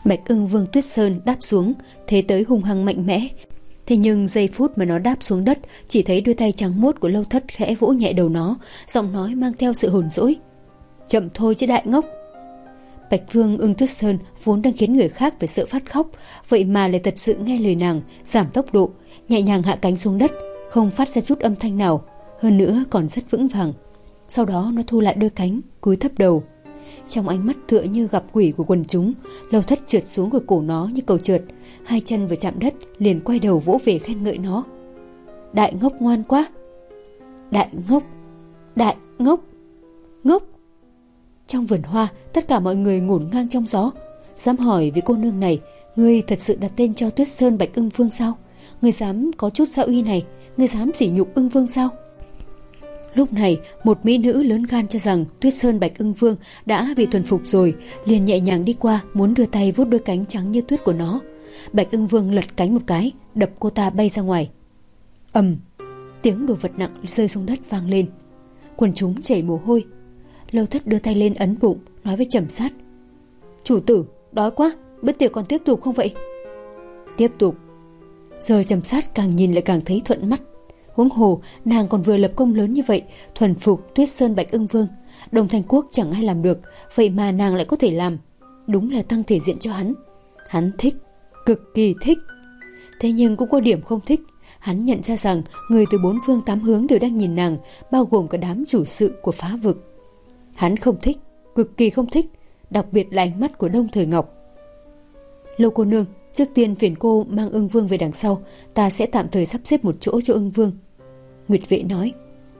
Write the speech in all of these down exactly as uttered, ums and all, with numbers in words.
Bạch Ưng Vương Tuyết Sơn đáp xuống, thế tới hung hăng mạnh mẽ. Thế nhưng giây phút mà nó đáp xuống đất, chỉ thấy đôi tay trắng muốt của Lâu Thất khẽ vỗ nhẹ đầu nó, giọng nói mang theo sự hờn dỗi. Chậm thôi chứ đại ngốc. Bạch Vương Ưng Tuyết Sơn vốn đang khiến người khác phải sợ phát khóc, vậy mà lại thật sự nghe lời nàng, giảm tốc độ, nhẹ nhàng hạ cánh xuống đất, không phát ra chút âm thanh nào, hơn nữa còn rất vững vàng. Sau đó nó thu lại đôi cánh, cúi thấp đầu. Trong ánh mắt tựa như gặp quỷ của quần chúng, Lâu Thất trượt xuống của cổ nó như cầu trượt, hai chân vừa chạm đất liền quay đầu vỗ về khen ngợi nó. Đại ngốc ngoan quá. Đại ngốc, đại ngốc, ngốc. Trong vườn hoa, tất cả mọi người ngổn ngang trong gió. Dám hỏi với cô nương này, ngươi thật sự đặt tên cho Tuyết Sơn Bạch Ưng Vương sao? Ngươi dám có chút gia uy này, ngươi dám sỉ nhục Ưng Vương sao? Lúc này, một mỹ nữ lớn gan cho rằng Tuyết Sơn Bạch Ưng Vương đã bị thuần phục rồi, liền nhẹ nhàng đi qua, muốn đưa tay vuốt đôi cánh trắng như tuyết của nó. Bạch Ưng Vương lật cánh một cái, đập cô ta bay ra ngoài. Ầm, tiếng đồ vật nặng rơi xuống đất vang lên. Quần chúng chảy mồ hôi. Lâu Thất đưa tay lên ấn bụng, nói với Trầm Sát. Chủ tử, đói quá, bữa tiệc còn tiếp tục không vậy? Tiếp tục. Giờ Trầm Sát càng nhìn lại càng thấy thuận mắt. Huống hồ, nàng còn vừa lập công lớn như vậy, thuần phục Tuyết Sơn Bạch Ưng Vương. Đồng Thành Quốc chẳng ai làm được, vậy mà nàng lại có thể làm. Đúng là tăng thể diện cho hắn. Hắn thích, cực kỳ thích. Thế nhưng cũng có điểm không thích. Hắn nhận ra rằng người từ bốn phương tám hướng đều đang nhìn nàng, bao gồm cả đám chủ sự của phá vực. Hắn không thích, cực kỳ không thích, đặc biệt là ánh mắt của Đông Thời Ngọc. Lâu cô nương, trước tiên phiền cô mang Ưng Vương về đằng sau, ta sẽ tạm thời sắp xếp một chỗ cho Ưng Vương. Nguyệt Vệ nói.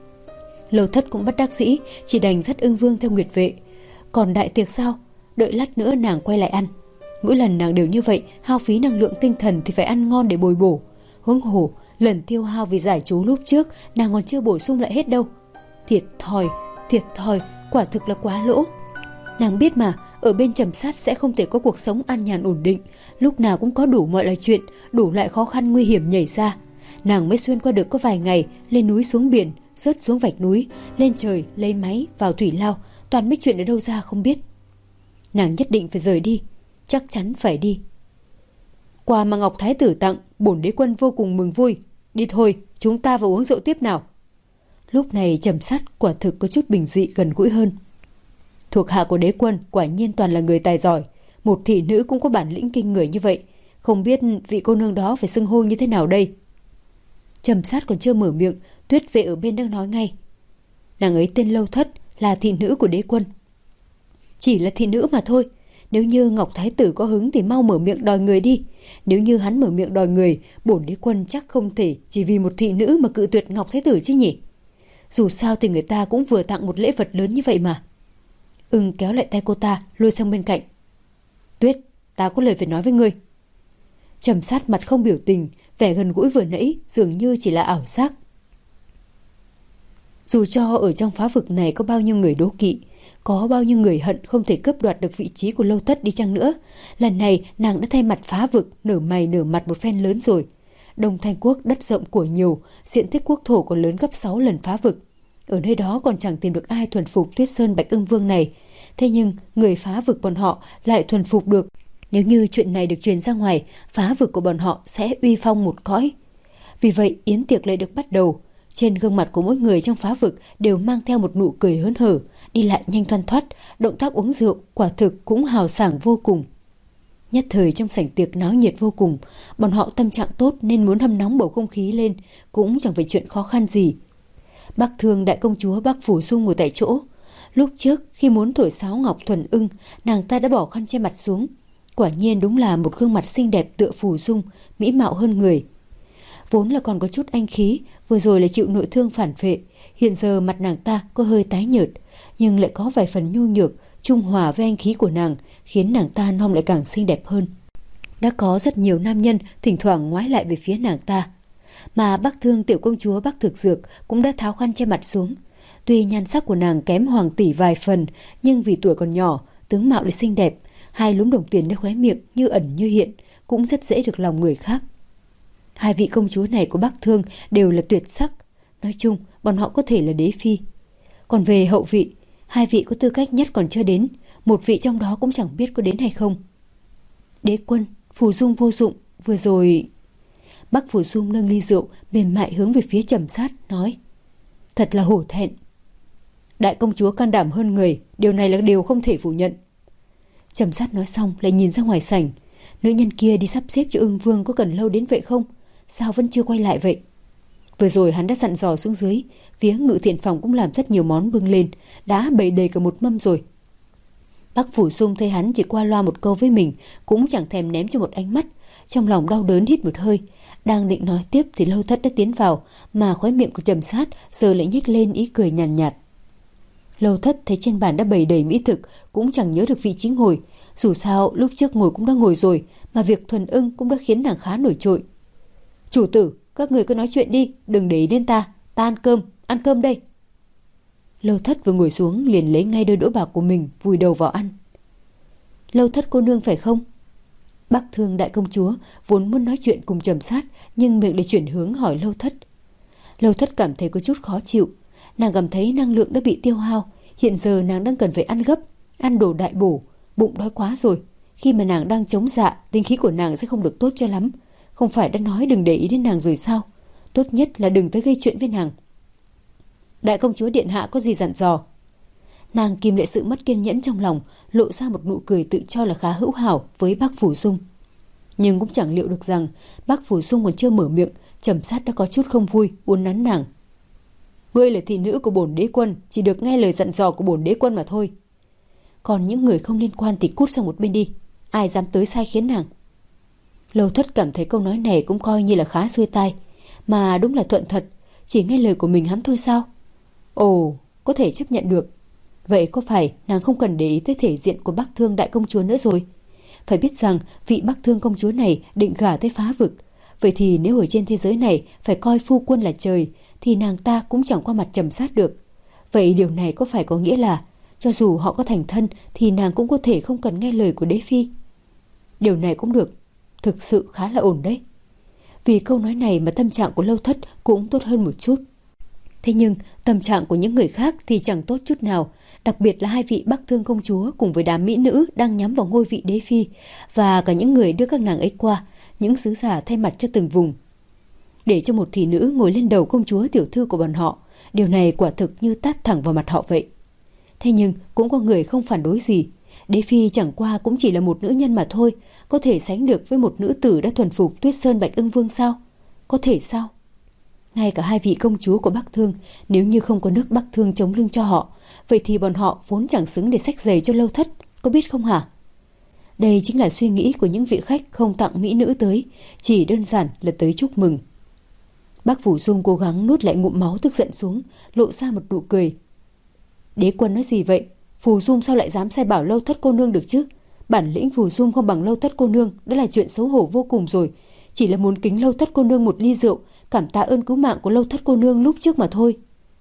Lâu Thất cũng bất đắc dĩ, chỉ đành dắt Ưng Vương theo Nguyệt Vệ. Còn đại tiệc sao? Đợi lát nữa nàng quay lại ăn. Mỗi lần nàng đều như vậy, hao phí năng lượng tinh thần thì phải ăn ngon để bồi bổ. Huống hồ, lần tiêu hao vì giải chú lúc trước, nàng còn chưa bổ sung lại hết đâu. Thiệt thòi, thiệt thòi, quả thực là quá lỗ. Nàng biết mà, ở bên Trầm Sát sẽ không thể có cuộc sống an nhàn ổn định, lúc nào cũng có đủ mọi loại chuyện, đủ loại khó khăn nguy hiểm nhảy ra. Nàng mới xuyên qua được có vài ngày, lên núi xuống biển, rớt xuống vạch núi, lên trời, lấy máy, vào thủy lao, toàn mấy chuyện ở đâu ra không biết. Nàng nhất định phải rời đi, chắc chắn phải đi. Quà mà Ngọc Thái tử tặng, bổn đế quân vô cùng mừng vui. Đi thôi, chúng ta vào uống rượu tiếp nào. Lúc này Trầm Sát quả thực có chút bình dị gần gũi hơn. Thuộc hạ của đế quân quả nhiên toàn là người tài giỏi, một thị nữ cũng có bản lĩnh kinh người như vậy, không biết vị cô nương đó phải xưng hô như thế nào đây. Trầm Sát còn chưa mở miệng, Tuyết Vệ ở bên đang nói ngay. Nàng ấy tên Lâu Thất, là thị nữ của đế quân. Chỉ là thị nữ mà thôi, nếu như Ngọc Thái tử có hứng thì mau mở miệng đòi người đi. Nếu như hắn mở miệng đòi người, bổn đế quân chắc không thể chỉ vì một thị nữ mà cự tuyệt Ngọc Thái tử chứ nhỉ. Dù sao thì người ta cũng vừa tặng một lễ vật lớn như vậy mà. Ưng kéo lại tay cô ta, lôi sang bên cạnh. Tuyết, ta có lời phải nói với ngươi. Trầm Sát mặt không biểu tình, vẻ gần gũi vừa nãy dường như chỉ là ảo giác. Dù cho ở trong phá vực này có bao nhiêu người đố kỵ, có bao nhiêu người hận không thể cướp đoạt được vị trí của Lâu Thất đi chăng nữa, lần này nàng đã thay mặt phá vực, nở mày nở mặt một phen lớn rồi. Đông Thành Quốc đất rộng của nhiều, diện tích quốc thổ còn lớn gấp sáu lần phá vực. Ở nơi đó còn chẳng tìm được ai thuần phục Tuyết Sơn Bạch Ưng Vương này. Thế nhưng người phá vực bọn họ lại thuần phục được. Nếu như chuyện này được truyền ra ngoài, phá vực của bọn họ sẽ uy phong một cõi. Vì vậy yến tiệc lại được bắt đầu. Trên gương mặt của mỗi người trong phá vực đều mang theo một nụ cười hớn hở, đi lại nhanh thoăn thoắt, động tác uống rượu quả thực cũng hào sảng vô cùng. Nhất thời trong sảnh tiệc náo nhiệt vô cùng, bọn họ tâm trạng tốt nên muốn hâm nóng bầu không khí lên, cũng chẳng phải chuyện khó khăn gì. Bắc Thương đại công chúa Bắc Phủ Dung ngồi tại chỗ. Lúc trước khi muốn thổi sáo Ngọc Thuần Ưng, nàng ta đã bỏ khăn che mặt xuống. Quả nhiên đúng là một gương mặt xinh đẹp tựa Phủ Dung, mỹ mạo hơn người. Vốn là còn có chút anh khí, vừa rồi là chịu nội thương phản vệ, hiện giờ mặt nàng ta có hơi tái nhợt, nhưng lại có vài phần nhu nhược, trung hòa với anh khí của nàng, khiến nàng ta non lại càng xinh đẹp hơn. Đã có rất nhiều nam nhân thỉnh thoảng ngoái lại về phía nàng ta, mà Bắc Thương tiểu công chúa Bắc Thực Dược cũng đã tháo khăn che mặt xuống. Tuy nhan sắc của nàng kém hoàng tỷ vài phần, nhưng vì tuổi còn nhỏ, tướng mạo lại xinh đẹp, hai lúm đồng tiền nơi khóe miệng như ẩn như hiện, cũng rất dễ được lòng người khác. Hai vị công chúa này của Bắc Thương đều là tuyệt sắc, nói chung bọn họ có thể là đế phi. Còn về hậu vị, hai vị có tư cách nhất còn chưa đến, một vị trong đó cũng chẳng biết có đến hay không. Đế Quân, Phù Dung vô dụng, vừa rồi... Bắc Phù Dung nâng ly rượu mềm mại hướng về phía Trầm Sát, nói: Thật là hổ thẹn. Đại công chúa can đảm hơn người, điều này là điều không thể phủ nhận. Trầm Sát nói xong lại nhìn ra ngoài sảnh. Nữ nhân kia đi sắp xếp cho Ưng Vương có cần lâu đến vậy không? Sao vẫn chưa quay lại vậy? Vừa rồi hắn đã dặn dò xuống dưới, phía ngự thiện phòng cũng làm rất nhiều món bưng lên, đã bày đầy cả một mâm rồi. Bắc Phủ Dung thấy hắn chỉ qua loa một câu với mình, cũng chẳng thèm ném cho một ánh mắt, trong lòng đau đớn hít một hơi. Đang định nói tiếp thì Lâu Thất đã tiến vào, mà khóe miệng của Trầm Sát giờ lại nhếch lên ý cười nhàn nhạt, nhạt. Lâu Thất thấy trên bàn đã bày đầy mỹ thực, cũng chẳng nhớ được vị trí ngồi. Dù sao lúc trước ngồi cũng đã ngồi rồi, mà việc thuần ưng cũng đã khiến nàng khá nổi trội. Chủ tử, các người cứ nói chuyện đi, đừng để ý đến ta. Ta ăn cơm, ăn cơm đây. Lâu Thất vừa ngồi xuống liền lấy ngay đôi đũa bạc của mình vùi đầu vào ăn. Lâu Thất cô nương phải không? Bắc Thương đại công chúa vốn muốn nói chuyện cùng Trầm Sát, nhưng miệng lại chuyển hướng hỏi Lâu Thất. Lâu Thất cảm thấy có chút khó chịu. Nàng cảm thấy năng lượng đã bị tiêu hao. Hiện giờ nàng đang cần phải ăn gấp, ăn đồ đại bổ, bụng đói quá rồi. Khi mà nàng đang chống dạ, tinh khí của nàng sẽ không được tốt cho lắm. Không phải đã nói đừng để ý đến nàng rồi sao? Tốt nhất là đừng tới gây chuyện với nàng. Đại công chúa điện hạ có gì dặn dò? Nàng kìm lại sự mất kiên nhẫn trong lòng, lộ ra một nụ cười tự cho là khá hữu hảo với Bắc Phủ Dung. Nhưng cũng chẳng liệu được rằng Bắc Phủ Dung còn chưa mở miệng, Trầm Sát đã có chút không vui, uốn nắn nàng. Ngươi là thị nữ của bổn đế quân, chỉ được nghe lời dặn dò của bổn đế quân mà thôi. Còn những người không liên quan thì cút sang một bên đi, ai dám tới sai khiến nàng. Lâu Thất cảm thấy câu nói này cũng coi như là khá xuôi tai, mà đúng là thuận thật, chỉ nghe lời của mình hắn thôi sao? Ồ, có thể chấp nhận được. Vậy có phải nàng không cần để ý tới thể diện của Bắc Thương đại công chúa nữa rồi? Phải biết rằng vị Bắc Thương công chúa này định gả tới Phá Vực. Vậy thì nếu ở trên thế giới này phải coi phu quân là trời, thì nàng ta cũng chẳng qua mặt Trầm Sát được. Vậy điều này có phải có nghĩa là cho dù họ có thành thân thì nàng cũng có thể không cần nghe lời của đế phi? Điều này cũng được, thực sự khá là ổn đấy. Vì câu nói này mà tâm trạng của Lâu Thất cũng tốt hơn một chút. Thế nhưng tâm trạng của những người khác thì chẳng tốt chút nào, đặc biệt là hai vị Bắc Thương công chúa cùng với đám mỹ nữ đang nhắm vào ngôi vị đế phi, và cả những người đưa các nàng ấy qua, những sứ giả thay mặt cho từng vùng. Để cho một thị nữ ngồi lên đầu công chúa tiểu thư của bọn họ, điều này quả thực như tát thẳng vào mặt họ vậy. Thế nhưng cũng có người không phản đối gì. Đế phi chẳng qua cũng chỉ là một nữ nhân mà thôi, có thể sánh được với một nữ tử đã thuần phục Tuyết Sơn Bạch Ưng Vương sao? Có thể sao? Ngay cả hai vị công chúa của Bắc Thương, nếu như không có nước Bắc Thương chống lưng cho họ, vậy thì bọn họ vốn chẳng xứng để xách giày cho Lâu Thất, có biết không hả? Đây chính là suy nghĩ của những vị khách không tặng mỹ nữ tới, chỉ đơn giản là tới chúc mừng. Bắc Phủ Dung cố gắng nuốt lại ngụm máu tức giận xuống, lộ ra một nụ cười. Đế quân nói gì vậy? Phù Dung sao lại dám sai bảo Lâu Thất cô nương được chứ? Bản lĩnh Phù Dung không bằng Lâu Thất cô nương, đó là chuyện xấu hổ vô cùng rồi. Chỉ là muốn kính Lâu Thất cô nương một ly rượu, cảm tạ ơn cứu mạng của Lâu Thất cô nương lúc trước mà thôi.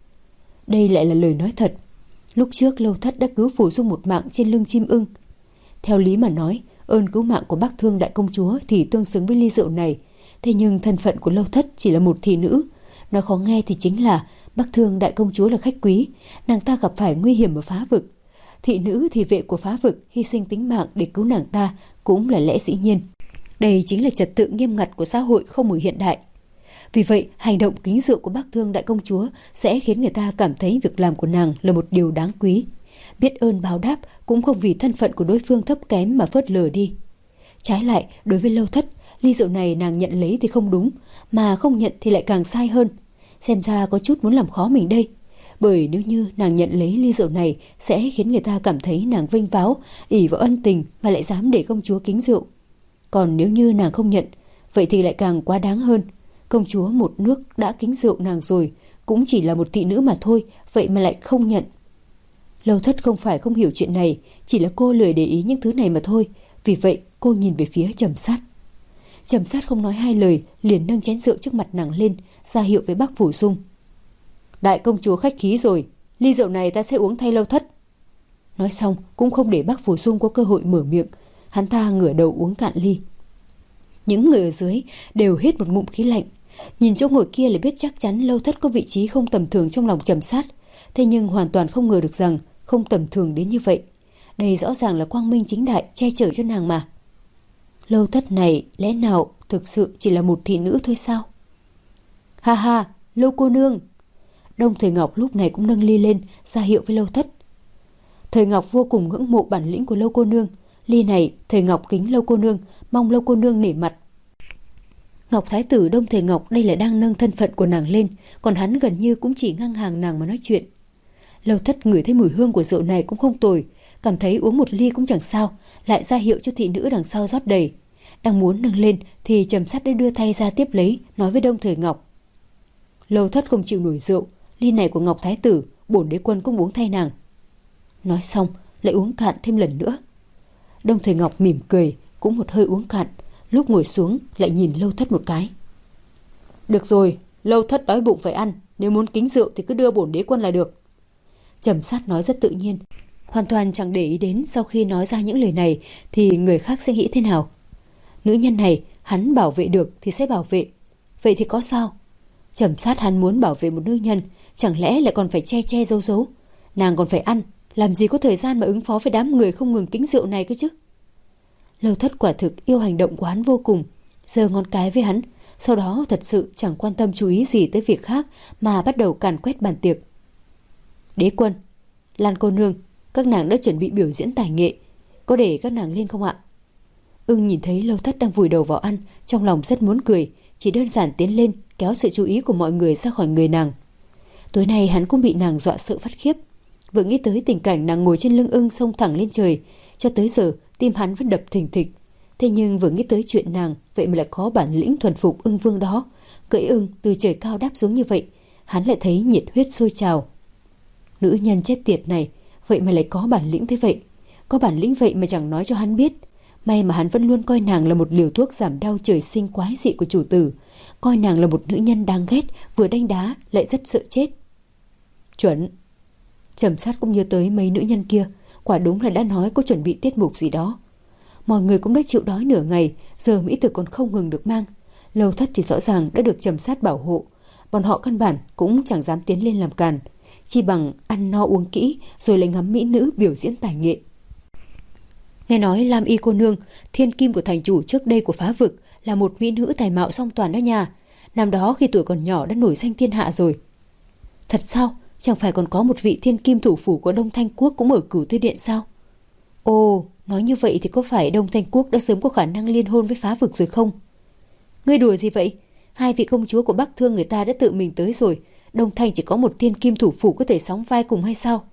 Đây lại là lời nói thật. Lúc trước Lâu Thất đã cứu Phù Dung một mạng trên lưng chim ưng. Theo lý mà nói, ơn cứu mạng của Bắc Thương đại công chúa thì tương xứng với ly rượu này. Thế nhưng thân phận của Lâu Thất chỉ là một thị nữ. Nói khó nghe thì chính là Bắc Thương đại công chúa là khách quý, nàng ta gặp phải nguy hiểm ở Phá Vực. Thị nữ thị vệ của Phá Vực hy sinh tính mạng để cứu nàng ta cũng là lẽ dĩ nhiên. Đây chính là trật tự nghiêm ngặt của xã hội không ở hiện đại. Vì vậy, hành động kính rượu của Bắc Thương đại công chúa sẽ khiến người ta cảm thấy việc làm của nàng là một điều đáng quý. Biết ơn báo đáp cũng không vì thân phận của đối phương thấp kém mà phớt lờ đi. Trái lại, đối với Lâu Thất, ly rượu này nàng nhận lấy thì không đúng, mà không nhận thì lại càng sai hơn. Xem ra có chút muốn làm khó mình đây. Bởi nếu như nàng nhận lấy ly rượu này sẽ khiến người ta cảm thấy nàng vênh váo, ỷ vào ân tình mà lại dám để công chúa kính rượu. Còn nếu như nàng không nhận, vậy thì lại càng quá đáng hơn. Công chúa một nước đã kính rượu nàng rồi, cũng chỉ là một thị nữ mà thôi, vậy mà lại không nhận. Lâu Thất không phải không hiểu chuyện này, chỉ là cô lười để ý những thứ này mà thôi. Vì vậy cô nhìn về phía Trầm Sát. Trầm Sát không nói hai lời, liền nâng chén rượu trước mặt nàng lên, ra hiệu với Bắc Phủ Dung. Đại công chúa khách khí rồi, ly rượu này ta sẽ uống thay Lâu Thất. Nói xong cũng không để Bắc Phủ Dung có cơ hội mở miệng, hắn ta ngửa đầu uống cạn ly. Những người ở dưới đều hít một ngụm khí lạnh. Nhìn chỗ ngồi kia là biết chắc chắn Lâu Thất có vị trí không tầm thường trong lòng Trầm Sát. Thế nhưng hoàn toàn không ngờ được rằng không tầm thường đến như vậy. Đây rõ ràng là quang minh chính đại che chở cho nàng mà. Lâu Thất này lẽ nào thực sự chỉ là một thị nữ thôi sao? Ha ha, Lâu cô nương. Đông Thời Ngọc lúc này cũng nâng ly lên ra hiệu với Lâu Thất. Thời Ngọc vô cùng ngưỡng mộ bản lĩnh của Lâu cô nương. Ly này Thời Ngọc kính Lâu cô nương, mong Lâu cô nương nể mặt. Ngọc Thái tử Đông Thời Ngọc đây là đang nâng thân phận của nàng lên, còn hắn gần như cũng chỉ ngang hàng nàng mà nói chuyện. Lâu Thất ngửi thấy mùi hương của rượu này cũng không tồi, cảm thấy uống một ly cũng chẳng sao, lại ra hiệu cho thị nữ đằng sau rót đầy. Đang muốn nâng lên thì Trầm Sát đã đưa tay ra tiếp lấy, nói với Đông Thời Ngọc. Lâu Thất không chịu nổi rượu, ly này của Ngọc Thái tử, bổn đế quân cũng uống thay nàng. Nói xong lại uống cạn thêm lần nữa. Đông Thời Ngọc mỉm cười, cũng một hơi uống cạn, lúc ngồi xuống lại nhìn Lâu Thất một cái. Được rồi, Lâu Thất đói bụng phải ăn, nếu muốn kính rượu thì cứ đưa bổn đế quân là được. Trầm Sát nói rất tự nhiên, hoàn toàn chẳng để ý đến sau khi nói ra những lời này thì người khác sẽ nghĩ thế nào. Nữ nhân này hắn bảo vệ được thì sẽ bảo vệ, vậy thì có sao? Trầm Sát hắn muốn bảo vệ một nữ nhân, chẳng lẽ lại còn phải che che giấu giấu? Nàng còn phải ăn, làm gì có thời gian mà ứng phó với đám người không ngừng kính rượu này cơ chứ? Lâu Thất quả thực yêu hành động của hắn vô cùng, giơ ngón cái với hắn, sau đó thật sự chẳng quan tâm chú ý gì tới việc khác mà bắt đầu càn quét bàn tiệc. Đế quân, Lan cô nương, các nàng đã chuẩn bị biểu diễn tài nghệ, có để các nàng lên không ạ? Ưng nhìn thấy Lâu Thất đang vùi đầu vào ăn, trong lòng rất muốn cười, chỉ đơn giản tiến lên kéo sự chú ý của mọi người ra khỏi người nàng. Tối nay hắn cũng bị nàng dọa sợ phát khiếp, vừa nghĩ tới tình cảnh nàng ngồi trên lưng ưng xông thẳng lên trời, cho tới giờ tim hắn vẫn đập thình thịch. Thế nhưng vừa nghĩ tới chuyện nàng vậy mà lại có bản lĩnh thuần phục ưng vương đó, cưỡi ưng từ trời cao đáp xuống như vậy, hắn lại thấy nhiệt huyết sôi trào. Nữ nhân chết tiệt này, vậy mà lại có bản lĩnh thế vậy, có bản lĩnh vậy mà chẳng nói cho hắn biết. May mà hắn vẫn luôn coi nàng là một liều thuốc giảm đau trời sinh quái dị của chủ tử, coi nàng là một nữ nhân đáng ghét, vừa đánh đá lại rất sợ chết. Chuẩn. Trầm Sát cũng nhớ tới mấy nữ nhân kia, quả đúng là đã nói có chuẩn bị tiết mục gì đó. Mọi người cũng đã chịu đói nửa ngày, giờ mỹ thực còn không ngừng được mang. Lâu Thất thì rõ ràng đã được Trầm Sát bảo hộ, bọn họ căn bản cũng chẳng dám tiến lên làm càn, chỉ bằng ăn no uống kỹ rồi lại ngắm mỹ nữ biểu diễn tài nghệ. Nghe nói Lam Y cô nương, thiên kim của thành chủ trước đây của Phá Vực, là một mỹ nữ tài mạo song toàn đó nha. Năm đó khi tuổi còn nhỏ đã nổi danh thiên hạ rồi. Thật sao? Chẳng phải còn có một vị thiên kim thủ phủ của Đông Thanh Quốc cũng ở Cửu Tư Điện sao? Ồ, nói như vậy thì có phải Đông Thanh Quốc đã sớm có khả năng liên hôn với Phá Vực rồi không? Ngươi đùa gì vậy? Hai vị công chúa của Bắc Thương người ta đã tự mình tới rồi, Đông Thanh chỉ có một thiên kim thủ phủ có thể sóng vai cùng hay sao?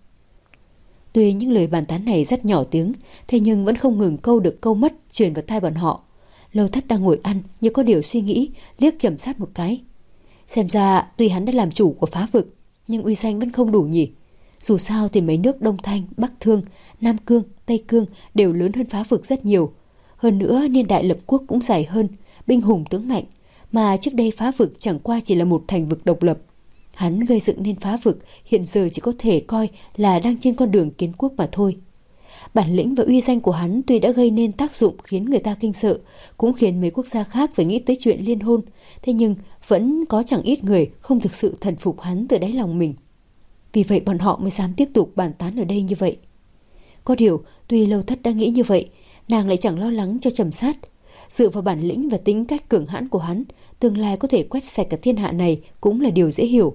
Tuy những lời bàn tán này rất nhỏ tiếng, thế nhưng vẫn không ngừng câu được câu mất truyền vào tai bọn họ. Lâu Thất đang ngồi ăn như có điều suy nghĩ, liếc Trầm Sát một cái. Xem ra tuy hắn đã làm chủ của Phá Vực, nhưng uy danh vẫn không đủ nhỉ. Dù sao thì mấy nước Đông Thanh, Bắc Thương, Nam Cương, Tây Cương đều lớn hơn Phá Vực rất nhiều. Hơn nữa niên đại lập quốc cũng dài hơn, binh hùng tướng mạnh, mà trước đây Phá Vực chẳng qua chỉ là một thành vực độc lập. Hắn gây dựng nên Phá Vực hiện giờ chỉ có thể coi là đang trên con đường kiến quốc mà thôi. Bản lĩnh và uy danh của hắn tuy đã gây nên tác dụng khiến người ta kinh sợ, cũng khiến mấy quốc gia khác phải nghĩ tới chuyện liên hôn, thế nhưng vẫn có chẳng ít người không thực sự thần phục hắn từ đáy lòng mình. Vì vậy bọn họ mới dám tiếp tục bàn tán ở đây như vậy. Có điều, tuy Lâu Thất đã nghĩ như vậy, nàng lại chẳng lo lắng cho Trầm Sát. Dựa vào bản lĩnh và tính cách cường hãn của hắn, tương lai có thể quét sạch cả thiên hạ này cũng là điều dễ hiểu.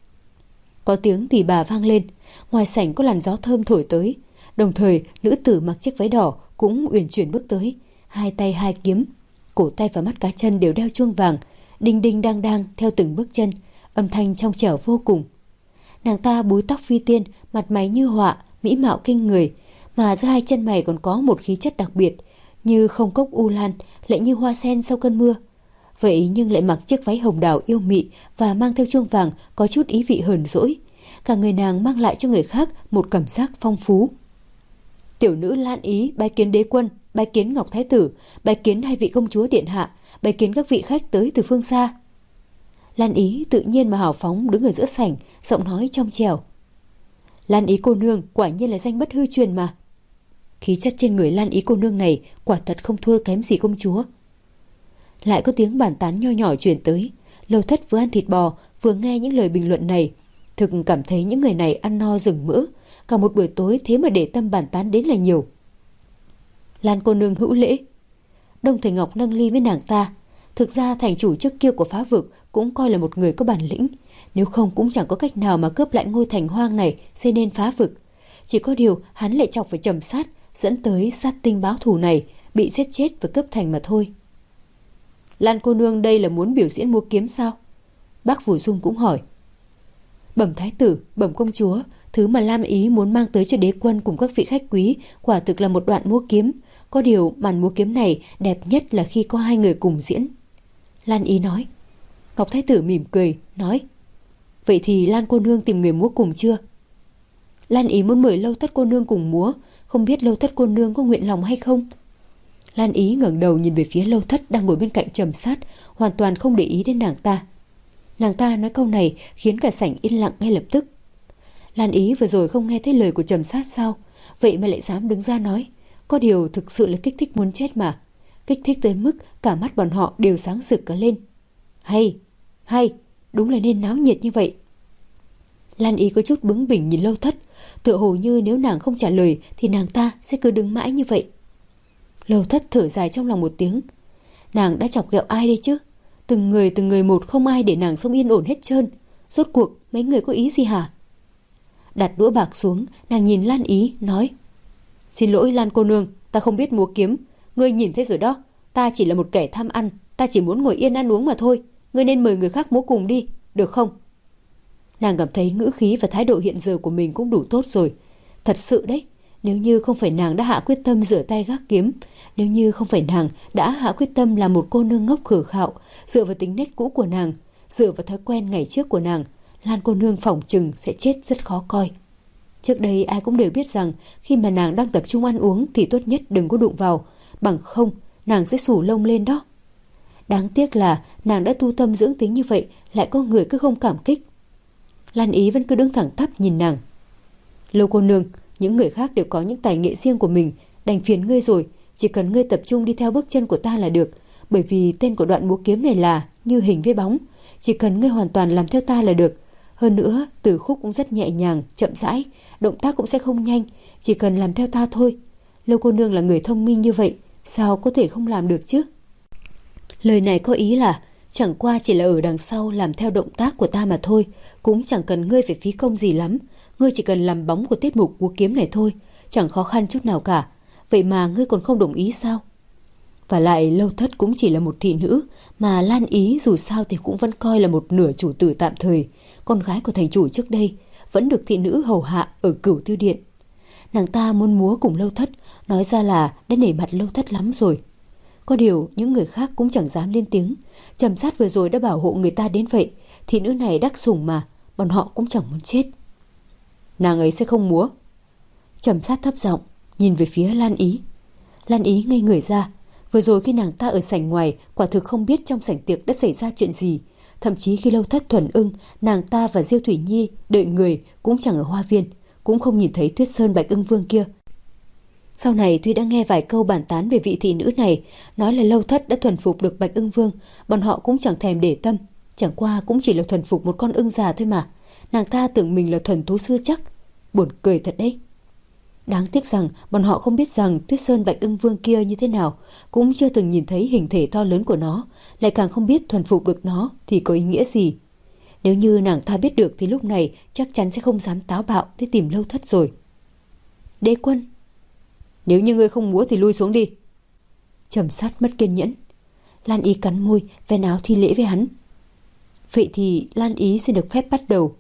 Có tiếng tỳ bà vang lên, ngoài sảnh có làn gió thơm thổi tới. Đồng thời, nữ tử mặc chiếc váy đỏ cũng uyển chuyển bước tới, hai tay hai kiếm, cổ tay và mắt cá chân đều đeo chuông vàng, đinh đinh đang đang theo từng bước chân, âm thanh trong trẻo vô cùng. Nàng ta búi tóc phi tiên, mặt mày như họa, mỹ mạo kinh người, mà giữa hai chân mày còn có một khí chất đặc biệt, như không cốc u lan, lại như hoa sen sau cơn mưa. Vậy nhưng lại mặc chiếc váy hồng đào yêu mị và mang theo chuông vàng có chút ý vị hờn dỗi. Cả người nàng mang lại cho người khác một cảm giác phong phú. Tiểu nữ Lan Ý bái kiến đế quân, bái kiến Ngọc Thái tử, bái kiến hai vị công chúa điện hạ, bái kiến các vị khách tới từ phương xa. Lan Ý tự nhiên mà hào phóng đứng ở giữa sảnh, giọng nói trong trẻo. Lan Ý cô nương quả nhiên là danh bất hư truyền mà. Khí chất trên người Lan Ý cô nương này quả thật không thua kém gì công chúa. Lại có tiếng bàn tán nho nhỏ truyền tới. Lâu Thất vừa ăn thịt bò vừa nghe những lời bình luận này, thực cảm thấy những người này ăn no rừng mỡ, cả một buổi tối thế mà để tâm bàn tán đến là nhiều. Lan cô nương hữu lễ. Đông Thầy Ngọc nâng ly với nàng ta. Thực ra thành chủ trước kia của phá vực cũng coi là một người có bản lĩnh, nếu không cũng chẳng có cách nào mà cướp lại ngôi thành hoang này xây nên phá vực. Chỉ có điều hắn lại chọc phải Trầm Sát, dẫn tới sát tinh báo thù này bị giết chết và cướp thành mà thôi. Lan cô nương đây là muốn biểu diễn múa kiếm sao? Bác Vũ Dung cũng hỏi. Bẩm thái tử, bẩm công chúa, thứ mà Lam Ý muốn mang tới cho đế quân cùng các vị khách quý quả thực là một đoạn múa kiếm. Có điều màn múa kiếm này đẹp nhất là khi có hai người cùng diễn. Lan Ý nói. Ngọc thái tử mỉm cười, nói. Vậy thì Lan cô nương tìm người múa cùng chưa? Lan Ý muốn mời Lâu Thất cô nương cùng múa, không biết Lâu Thất cô nương có nguyện lòng hay không? Lan Ý ngẩng đầu nhìn về phía Lâu Thất đang ngồi bên cạnh Trầm Sát, hoàn toàn không để ý đến nàng ta. Nàng ta nói câu này khiến cả sảnh yên lặng ngay lập tức. Lan Ý vừa rồi không nghe thấy lời của Trầm Sát sao? Vậy mà lại dám đứng ra nói. Có điều thực sự là kích thích muốn chết mà. Kích thích tới mức cả mắt bọn họ đều sáng rực cả lên. Hay, hay, đúng là nên náo nhiệt như vậy. Lan Ý có chút bướng bỉnh nhìn Lâu Thất, tựa hồ như nếu nàng không trả lời thì nàng ta sẽ cứ đứng mãi như vậy. Lâu Thất thở dài trong lòng một tiếng. Nàng đã chọc ghẹo ai đây chứ? Từng người từng người một, không ai để nàng sống yên ổn hết trơn. Rốt cuộc mấy người có ý gì hả? Đặt đũa bạc xuống, nàng nhìn Lan Ý nói. Xin lỗi Lan cô nương, ta không biết múa kiếm. Ngươi nhìn thấy rồi đó, ta chỉ là một kẻ tham ăn, ta chỉ muốn ngồi yên ăn uống mà thôi. Ngươi nên mời người khác múa cùng đi, được không? Nàng cảm thấy ngữ khí và thái độ hiện giờ của mình cũng đủ tốt rồi. Thật sự đấy, nếu như không phải nàng đã hạ quyết tâm rửa tay gác kiếm, nếu như không phải nàng đã hạ quyết tâm là một cô nương ngốc khờ khạo, dựa vào tính nết cũ của nàng, dựa vào thói quen ngày trước của nàng, Lan cô nương phỏng chừng sẽ chết rất khó coi. Trước đây ai cũng đều biết rằng khi mà nàng đang tập trung ăn uống thì tốt nhất đừng có đụng vào, bằng không nàng sẽ xù lông lên đó. Đáng tiếc là nàng đã tu tâm dưỡng tính như vậy, lại có người cứ không cảm kích. Lan Ý vẫn cứ đứng thẳng tắp nhìn nàng. Lâu cô nương, những người khác đều có những tài nghệ riêng của mình, đành phiền ngươi rồi, chỉ cần ngươi tập trung đi theo bước chân của ta là được, bởi vì tên của đoạn múa kiếm này là như hình với bóng, chỉ cần ngươi hoàn toàn làm theo ta là được. Hơn nữa, từ khúc cũng rất nhẹ nhàng, chậm rãi, động tác cũng sẽ không nhanh, chỉ cần làm theo ta thôi. Lâu cô nương là người thông minh như vậy, sao có thể không làm được chứ? Lời này có ý là chẳng qua chỉ là ở đằng sau làm theo động tác của ta mà thôi, cũng chẳng cần ngươi phải phí công gì lắm. Ngươi chỉ cần làm bóng của tiết mục múa kiếm này thôi, chẳng khó khăn chút nào cả. Vậy mà ngươi còn không đồng ý sao? Và lại Lâu Thất cũng chỉ là một thị nữ, mà Lan Ý dù sao thì cũng vẫn coi là một nửa chủ tử tạm thời, con gái của thành chủ trước đây, vẫn được thị nữ hầu hạ ở Cửu Tiêu Điện. Nàng ta muốn múa cùng Lâu Thất, nói ra là đã nể mặt Lâu Thất lắm rồi. Có điều những người khác cũng chẳng dám lên tiếng. Trầm Sát vừa rồi đã bảo hộ người ta đến vậy, thị nữ này đắc sủng mà, bọn họ cũng chẳng muốn chết. Nàng ấy sẽ không múa. Trầm Sát thấp giọng nhìn về phía Lan Ý. Lan Ý ngây người ra. Vừa rồi khi nàng ta ở sảnh ngoài, quả thực không biết trong sảnh tiệc đã xảy ra chuyện gì. Thậm chí khi Lâu Thất thuần ưng, nàng ta và Diêu Thủy Nhi đợi người cũng chẳng ở hoa viên, cũng không nhìn thấy Tuyết Sơn Bạch Ưng Vương kia. Sau này tuy đã nghe vài câu bàn tán về vị thị nữ này, nói là Lâu Thất đã thuần phục được Bạch Ưng Vương, bọn họ cũng chẳng thèm để tâm, chẳng qua cũng chỉ là thuần phục một con ưng già thôi mà. Nàng ta tưởng mình là thuần thú sư chắc, buồn cười thật đấy. Đáng tiếc rằng bọn họ không biết rằng Tuyết Sơn Bạch Ưng Vương kia như thế nào, cũng chưa từng nhìn thấy hình thể to lớn của nó, lại càng không biết thuần phục được nó thì có ý nghĩa gì. Nếu như nàng ta biết được thì lúc này chắc chắn sẽ không dám táo bạo để tìm Lâu Thất rồi. Đế quân, nếu như ngươi không múa thì lui xuống đi. Trầm Sát mất kiên nhẫn. Lan Ý cắn môi, vén áo thi lễ với hắn. Vậy thì Lan Ý sẽ được phép bắt đầu.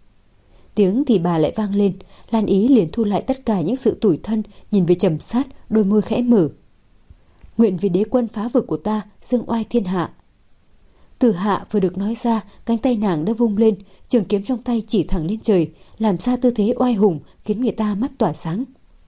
Tiếng thì bà lại vang lên. Lan Ý liền thu lại tất cả những sự tủi thân, nhìn về Trầm Sát, đôi môi khẽ mở. Nguyện vì đế quân phá vực của ta, dương oai thiên hạ. Từ hạ vừa được nói ra, cánh tay nàng đã vung lên, trường kiếm trong tay chỉ thẳng lên trời, làm ra tư thế oai hùng, khiến người ta mắt tỏa sáng.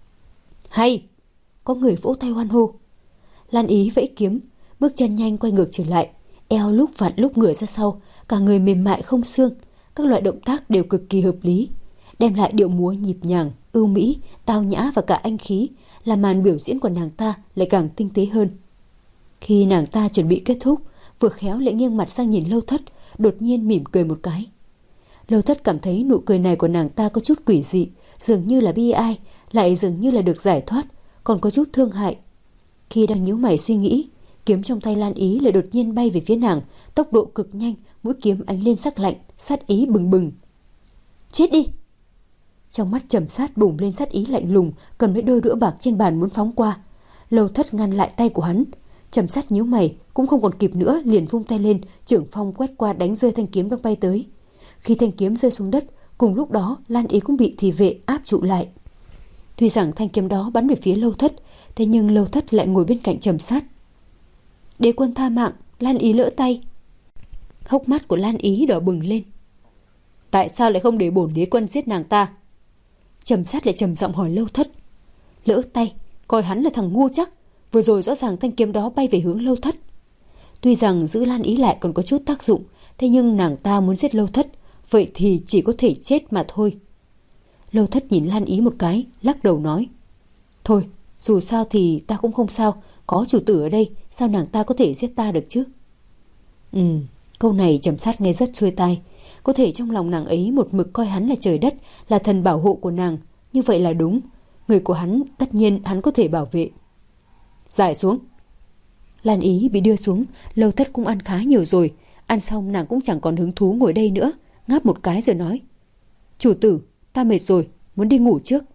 Hay! Có người vỗ tay hoan hô. Lan Ý vẫy kiếm, bước chân nhanh quay ngược trở lại, eo lúc vặn lúc ngửa ra sau, cả người mềm mại không xương, các loại động tác đều cực kỳ hợp lý, đem lại điệu múa nhịp nhàng, ưu mỹ, tao nhã và cả anh khí, làm màn biểu diễn của nàng ta lại càng tinh tế hơn. Khi nàng ta chuẩn bị kết thúc, vừa khéo lại nghiêng mặt sang nhìn Lâu Thất, đột nhiên mỉm cười một cái. Lâu Thất cảm thấy nụ cười này của nàng ta có chút quỷ dị, dường như là bi ai, lại dường như là được giải thoát, còn có chút thương hại. Khi đang nhíu mày suy nghĩ Kiếm trong tay Lan Ý lại đột nhiên bay về phía nàng, tốc độ cực nhanh, mũi kiếm ánh lên sắc lạnh, sát ý bừng bừng. Chết đi! Trong mắt Trầm Sát bùng lên sát ý lạnh lùng, cầm lấy đôi đũa bạc trên bàn muốn phóng qua. Lâu Thất ngăn lại tay của hắn. Trầm Sát nhíu mày, cũng không còn kịp nữa, liền vung tay lên, trưởng phong quét qua đánh rơi thanh kiếm đang bay tới. Khi thanh kiếm rơi xuống đất, cùng lúc đó Lan Ý cũng bị thị vệ áp trụ lại. Tuy rằng thanh kiếm đó bắn về phía Lâu Thất, thế nhưng Lâu Thất lại ngồi bên cạnh Trầm Sát. Đế quân tha mạng, Lan Ý lỡ tay. Hốc mắt của Lan Ý đỏ bừng lên. Tại sao lại không để bổn đế quân giết nàng ta? Trầm Sát lại trầm giọng hỏi Lâu Thất. Lỡ tay, coi hắn là thằng ngu chắc. Vừa rồi rõ ràng thanh kiếm đó bay về hướng Lâu Thất. Tuy rằng giữ Lan Ý lại còn có chút tác dụng, thế nhưng nàng ta muốn giết Lâu Thất, vậy thì chỉ có thể chết mà thôi. Lâu Thất nhìn Lan Ý một cái, lắc đầu nói. Thôi, dù sao thì ta cũng không sao, có chủ tử ở đây, sao nàng ta có thể giết ta được chứ? Ừ, câu này Trầm Sát nghe rất xuôi tai. Có thể trong lòng nàng ấy một mực coi hắn là trời đất, là thần bảo hộ của nàng. Như vậy là đúng. Người của hắn, tất nhiên hắn có thể bảo vệ. Giải xuống. Lan Ý bị đưa xuống, Lâu Thất cũng ăn khá nhiều rồi. Ăn xong nàng cũng chẳng còn hứng thú ngồi đây nữa, ngáp một cái rồi nói. Chủ tử, ta mệt rồi, muốn đi ngủ trước.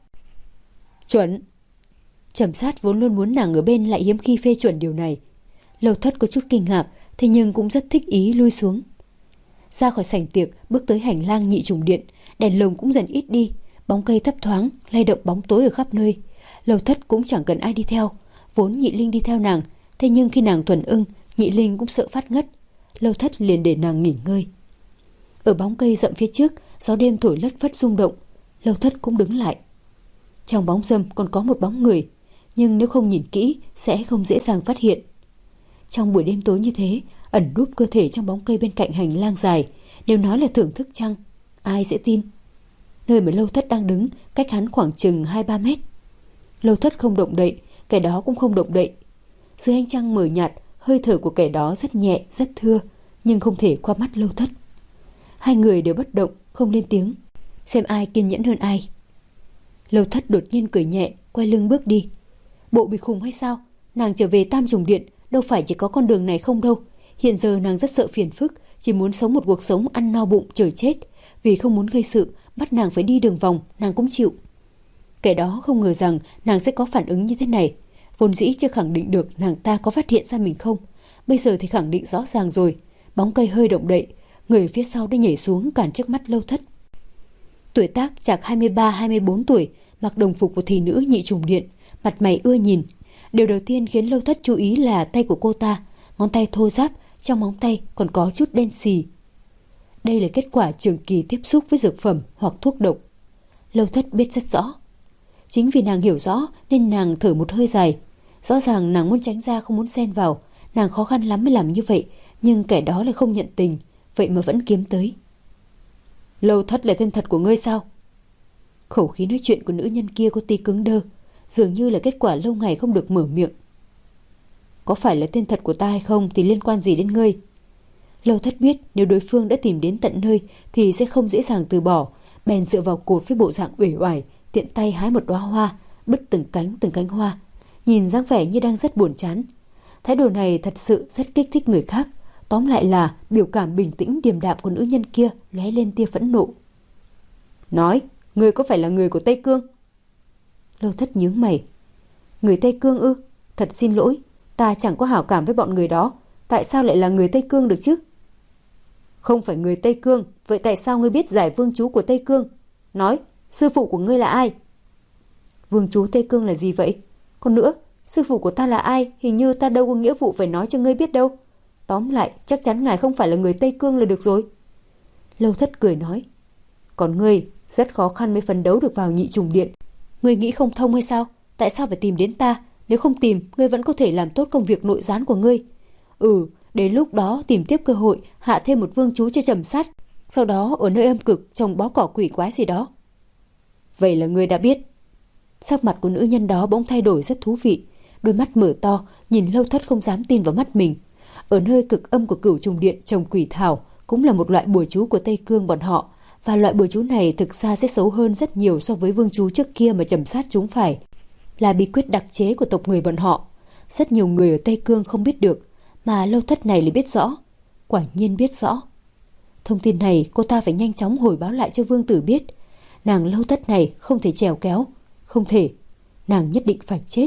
Chuẩn. Trầm Sát vốn luôn muốn nàng ở bên lại hiếm khi phê chuẩn điều này. Lâu Thất có chút kinh ngạc, thế nhưng cũng rất thích ý lui xuống. Ra khỏi sảnh tiệc, bước tới hành lang nhị trùng điện, đèn lồng cũng dần ít đi, bóng cây thấp thoáng, lay động bóng tối ở khắp nơi. Lâu Thất cũng chẳng cần ai đi theo, vốn Nhị Linh đi theo nàng, thế nhưng khi nàng thuần ưng, Nhị Linh cũng sợ phát ngất. Lâu Thất liền để nàng nghỉ ngơi. Ở bóng cây rậm phía trước, gió đêm thổi lất phất rung động. Lâu Thất cũng đứng lại. Trong bóng râm còn có một bóng người, nhưng nếu không nhìn kỹ sẽ không dễ dàng phát hiện. Trong buổi đêm tối như thế, ẩn núp cơ thể trong bóng cây bên cạnh hành lang dài, nếu nói là thưởng thức chăng, ai sẽ tin? Nơi mà Lâu Thất đang đứng cách hắn khoảng chừng hai ba mét. Lâu Thất không động đậy, kẻ đó cũng không động đậy. Dưới ánh trăng mờ nhạt, hơi thở của kẻ đó rất nhẹ, rất thưa, nhưng không thể qua mắt Lâu Thất. Hai người đều bất động, không lên tiếng, xem ai kiên nhẫn hơn ai. Lâu Thất đột nhiên cười nhẹ, quay lưng bước đi. Bộ bị khùng hay sao? Nàng trở về Tam Trùng Điện, đâu phải chỉ có con đường này không đâu. Hiện giờ nàng rất sợ phiền phức, chỉ muốn sống một cuộc sống ăn no bụng trời chết. Vì không muốn gây sự, bắt nàng phải đi đường vòng, nàng cũng chịu. Kẻ đó không ngờ rằng nàng sẽ có phản ứng như thế này. Vốn dĩ chưa khẳng định được nàng ta có phát hiện ra mình không. Bây giờ thì khẳng định rõ ràng rồi. Bóng cây hơi động đậy, người phía sau đã nhảy xuống cản trước mắt Lâu Thất. Tuổi tác chạc hai mươi ba hai mươi bốn tuổi, mặc đồng phục của thị nữ nhị trùng điện, mặt mày ưa nhìn. Điều đầu tiên khiến Lâu Thất chú ý là tay của cô ta, ngón tay thô ráp, trong móng tay còn có chút đen xì. Đây là kết quả trường kỳ tiếp xúc với dược phẩm hoặc thuốc độc. Lâu Thất biết rất rõ. Chính vì nàng hiểu rõ nên nàng thở một hơi dài. Rõ ràng nàng muốn tránh ra, không muốn xen vào. Nàng khó khăn lắm mới làm như vậy, nhưng kẻ đó lại không nhận tình, vậy mà vẫn kiếm tới. Lâu Thất là tên thật của ngươi sao? Khẩu khí nói chuyện của nữ nhân kia có tí cứng đơ, dường như là kết quả lâu ngày không được mở miệng. Có phải là tên thật của ta hay không thì liên quan gì đến ngươi? Lâu Thất biết nếu đối phương đã tìm đến tận nơi thì sẽ không dễ dàng từ bỏ, bèn dựa vào cột với bộ dạng uể oải, tiện tay hái một đóa hoa, bứt từng cánh từng cánh hoa, nhìn dáng vẻ như đang rất buồn chán. Thái độ này thật sự rất kích thích người khác. Tóm lại là biểu cảm bình tĩnh điềm đạm của nữ nhân kia lóe lên tia phẫn nộ. Nói, ngươi có phải là người của Tây Cương? Lâu Thất nhướng mày. Người Tây Cương ư? Thật xin lỗi, ta chẳng có hảo cảm với bọn người đó. Tại sao lại là người Tây Cương được chứ? Không phải người Tây Cương, vậy tại sao ngươi biết giải vương chú của Tây Cương? Nói, sư phụ của ngươi là ai? Vương chú Tây Cương là gì vậy? Còn nữa, sư phụ của ta là ai? Hình như ta đâu có nghĩa vụ phải nói cho ngươi biết đâu. Tóm lại, chắc chắn ngài không phải là người Tây Cương là được rồi. Lâu Thất cười nói. Còn ngươi, rất khó khăn mới phấn đấu được vào nhị trùng điện. Ngươi nghĩ không thông hay sao? Tại sao phải tìm đến ta? Nếu không tìm, ngươi vẫn có thể làm tốt công việc nội gián của ngươi. Ừ, đến lúc đó tìm tiếp cơ hội hạ thêm một vương chú cho Trầm Sát. Sau đó ở nơi âm cực trồng bó cỏ quỷ quái gì đó. Vậy là ngươi đã biết. Sắc mặt của nữ nhân đó bỗng thay đổi rất thú vị. Đôi mắt mở to, nhìn Lâu Thất không dám tin vào mắt mình. Ở nơi cực âm của Cửu Trùng Điện trồng quỷ thảo cũng là một loại bùa chú của Tây Cương bọn họ, và loại bùa chú này thực ra sẽ xấu hơn rất nhiều so với vương chú trước kia mà Trầm Sát chúng phải, là bí quyết đặc chế của tộc người bọn họ. rất nhiều người ở Tây Cương không biết được, mà Lâu Thất này lại biết rõ. Quả nhiên biết rõ. Thông tin này cô ta phải nhanh chóng hồi báo lại cho Vương Tử biết. Nàng Lâu Thất này không thể chèo kéo. Không thể. Nàng nhất định phải chết.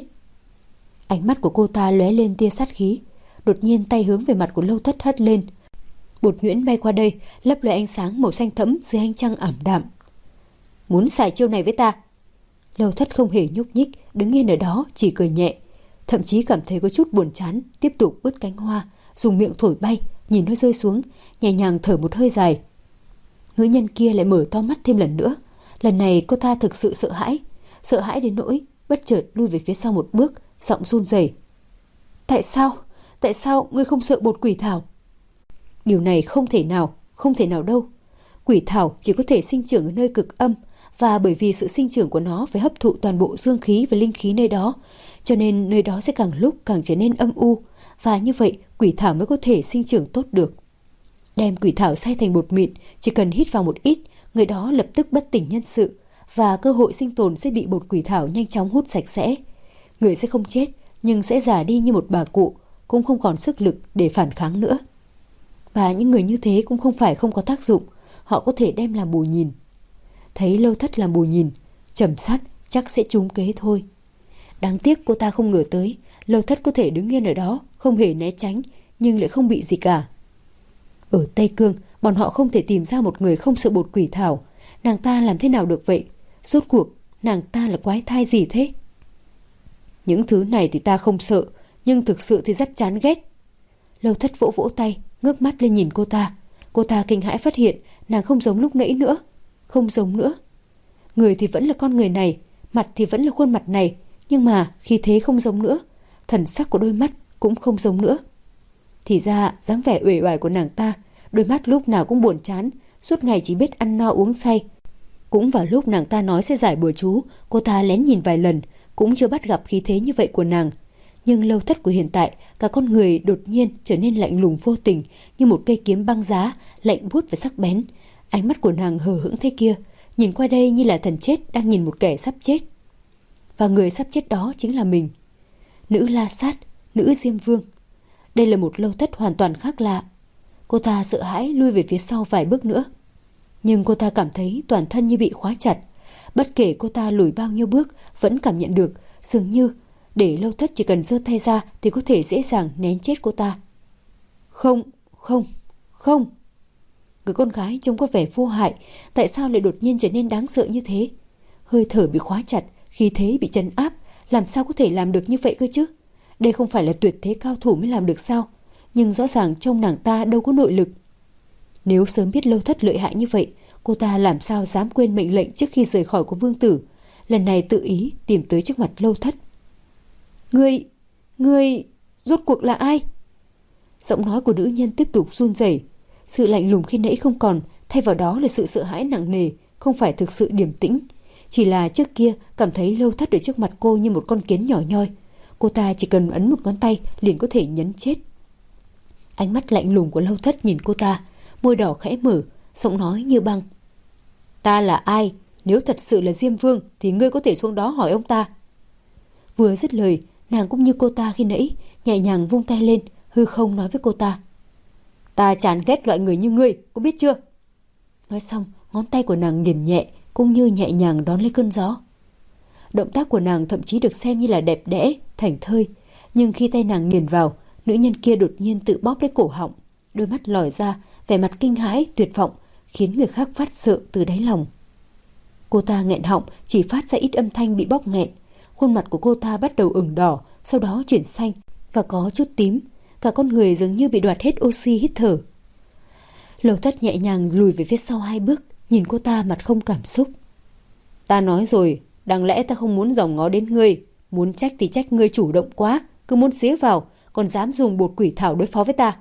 Ánh mắt của cô ta lóe lên tia sát khí. Đột nhiên tay hướng về mặt của Lâu Thất hất lên. Bột nhuyễn bay qua đây, lấp lóe ánh sáng màu xanh thẫm dưới ánh trăng ảm đạm. Muốn xài chiêu này với ta? Lâu Thất không hề nhúc nhích, đứng yên ở đó chỉ cười nhẹ. Thậm chí cảm thấy có chút buồn chán, tiếp tục bứt cánh hoa, dùng miệng thổi bay, nhìn nó rơi xuống, nhẹ nhàng thở một hơi dài. Nữ nhân kia lại mở to mắt thêm lần nữa. Lần này cô ta thực sự sợ hãi, sợ hãi đến nỗi bất chợt lui về phía sau một bước, giọng run rẩy. Tại sao? Tại sao ngươi không sợ bột quỷ thảo? Điều này không thể nào, không thể nào đâu. Quỷ thảo chỉ có thể sinh trưởng ở nơi cực âm, và bởi vì sự sinh trưởng của nó phải hấp thụ toàn bộ dương khí và linh khí nơi đó, cho nên nơi đó sẽ càng lúc càng trở nên âm u, và như vậy quỷ thảo mới có thể sinh trưởng tốt được. Đem quỷ thảo xay thành bột mịn, chỉ cần hít vào một ít, người đó lập tức bất tỉnh nhân sự, và cơ hội sinh tồn sẽ bị bột quỷ thảo nhanh chóng hút sạch sẽ. Người sẽ không chết, nhưng sẽ già đi như một bà cụ, cũng không còn sức lực để phản kháng nữa. Và những người như thế cũng không phải không có tác dụng, họ có thể đem làm bù nhìn. Thấy Lâu Thất làm bù nhìn, trầm sát chắc sẽ trúng kế thôi. Đáng tiếc cô ta không ngờ tới Lâu Thất có thể đứng yên ở đó, không hề né tránh, nhưng lại không bị gì cả. Ở Tây Cương, bọn họ không thể tìm ra một người không sợ bột quỷ thảo. Nàng ta làm thế nào được vậy? Rốt cuộc nàng ta là quái thai gì thế? Những thứ này thì ta không sợ, nhưng thực sự thì rất chán ghét. Lâu Thất vỗ vỗ tay, ngước mắt lên nhìn cô ta. Cô ta kinh hãi phát hiện nàng không giống lúc nãy nữa. Không giống nữa. Người thì vẫn là con người này, mặt thì vẫn là khuôn mặt này, nhưng mà khí thế không giống nữa, thần sắc của đôi mắt cũng không giống nữa. Thì ra dáng vẻ uể oải của nàng ta, đôi mắt lúc nào cũng buồn chán, suốt ngày chỉ biết ăn no uống say. Cũng vào lúc nàng ta nói sẽ giải bùa chú, cô ta lén nhìn vài lần, cũng chưa bắt gặp khí thế như vậy của nàng. Nhưng Lâu Thất của hiện tại, cả con người đột nhiên trở nên lạnh lùng vô tình, như một cây kiếm băng giá, lạnh buốt và sắc bén. Ánh mắt của nàng hờ hững thế kia, nhìn qua đây như là thần chết đang nhìn một kẻ sắp chết. Và người sắp chết đó chính là mình. Nữ La Sát, nữ Diêm Vương. Đây là một Lâu Thất hoàn toàn khác lạ. Cô ta sợ hãi lui về phía sau vài bước nữa. Nhưng cô ta cảm thấy toàn thân như bị khóa chặt. Bất kể cô ta lùi bao nhiêu bước, vẫn cảm nhận được, dường như để Lâu Thất chỉ cần giơ tay ra thì có thể dễ dàng nén chết cô ta. Không, không, không. Người con gái trông có vẻ vô hại, tại sao lại đột nhiên trở nên đáng sợ như thế? Hơi thở bị khóa chặt, khí thế bị trấn áp, làm sao có thể làm được như vậy cơ chứ? Đây không phải là tuyệt thế cao thủ mới làm được sao? Nhưng rõ ràng trong nàng ta đâu có nội lực. Nếu sớm biết Lâu Thất lợi hại như vậy, cô ta làm sao dám quên mệnh lệnh trước khi rời khỏi của Vương Tử, lần này tự ý tìm tới trước mặt Lâu Thất. Ngươi, ngươi, rốt cuộc là ai? Giọng nói của nữ nhân tiếp tục run rẩy. Sự lạnh lùng khi nãy không còn, thay vào đó là sự sợ hãi nặng nề, không phải thực sự điềm tĩnh. Chỉ là trước kia cảm thấy Lâu Thất ở trước mặt cô như một con kiến nhỏ nhoi. Cô ta chỉ cần ấn một ngón tay liền có thể nhấn chết. Ánh mắt lạnh lùng của Lâu Thất nhìn cô ta, môi đỏ khẽ mở, giọng nói như băng. Ta là ai? Nếu thật sự là Diêm Vương thì ngươi có thể xuống đó hỏi ông ta. Vừa dứt lời, nàng cũng như cô ta khi nãy, nhẹ nhàng vung tay lên, hư không nói với cô ta. Ta chán ghét loại người như ngươi, có biết chưa? Nói xong, ngón tay của nàng nghiền nhẹ, cũng như nhẹ nhàng đón lấy cơn gió. Động tác của nàng thậm chí được xem như là đẹp đẽ, thảnh thơi. Nhưng khi tay nàng nghiền vào, nữ nhân kia đột nhiên tự bóp lấy cổ họng. Đôi mắt lòi ra, vẻ mặt kinh hãi, tuyệt vọng, khiến người khác phát sợ từ đáy lòng. Cô ta nghẹn họng, chỉ phát ra ít âm thanh bị bóp nghẹn. Khuôn mặt của cô ta bắt đầu ửng đỏ, sau đó chuyển xanh và có chút tím. Cả con người dường như bị đoạt hết oxy hít thở. Lâu Thất nhẹ nhàng lùi về phía sau hai bước, nhìn cô ta mặt không cảm xúc. Ta nói rồi, đáng lẽ ta không muốn dòm ngó đến ngươi. Muốn trách thì trách ngươi chủ động quá, cứ muốn xía vào, còn dám dùng bột quỷ thảo đối phó với ta.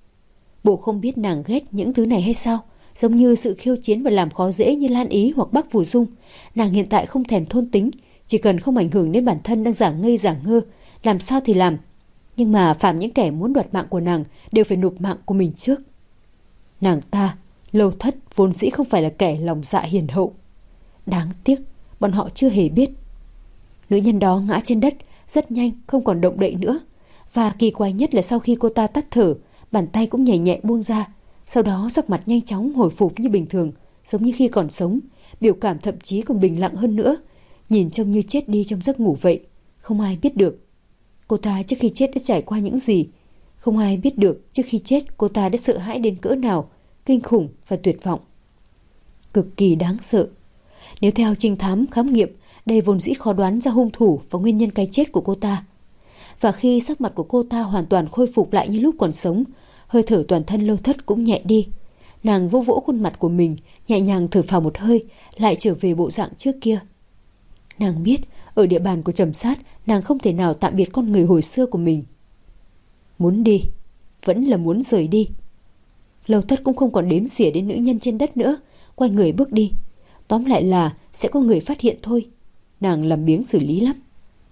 Bộ không biết nàng ghét những thứ này hay sao? Giống như sự khiêu chiến và làm khó dễ như Lan Ý hoặc Bắc Phù Dung. Nàng hiện tại không thèm thôn tính, chỉ cần không ảnh hưởng đến bản thân đang giả ngây giả ngơ, làm sao thì làm. Nhưng mà phạm những kẻ muốn đoạt mạng của nàng đều phải nộp mạng của mình trước. Nàng ta, Lâu Thất, vốn dĩ không phải là kẻ lòng dạ hiền hậu. Đáng tiếc, bọn họ chưa hề biết. Nữ nhân đó ngã trên đất, rất nhanh không còn động đậy nữa. Và kỳ quái nhất là sau khi cô ta tắt thở, bàn tay cũng nhẹ nhẹ buông ra. Sau đó sắc mặt nhanh chóng hồi phục như bình thường, giống như khi còn sống, biểu cảm thậm chí còn bình lặng hơn nữa, nhìn trông như chết đi trong giấc ngủ vậy. Không ai biết được cô ta trước khi chết đã trải qua những gì. Không ai biết được trước khi chết cô ta đã sợ hãi đến cỡ nào, kinh khủng và tuyệt vọng. Cực kỳ đáng sợ. Nếu theo trinh thám khám nghiệm, đây vốn dĩ khó đoán ra hung thủ và nguyên nhân cái chết của cô ta. Và khi sắc mặt của cô ta hoàn toàn khôi phục lại như lúc còn sống, hơi thở toàn thân Lâu Thất cũng nhẹ đi. Nàng vỗ vỗ khuôn mặt của mình, nhẹ nhàng thở phào một hơi, lại trở về bộ dạng trước kia. Nàng biết, ở địa bàn của Trầm Sát, nàng không thể nào tạm biệt con người hồi xưa của mình. Muốn đi, vẫn là muốn rời đi. Lâu Thất cũng không còn đếm xỉa đến nữ nhân trên đất nữa, quay người bước đi. Tóm lại là sẽ có người phát hiện thôi. Nàng làm biếng xử lý lắm.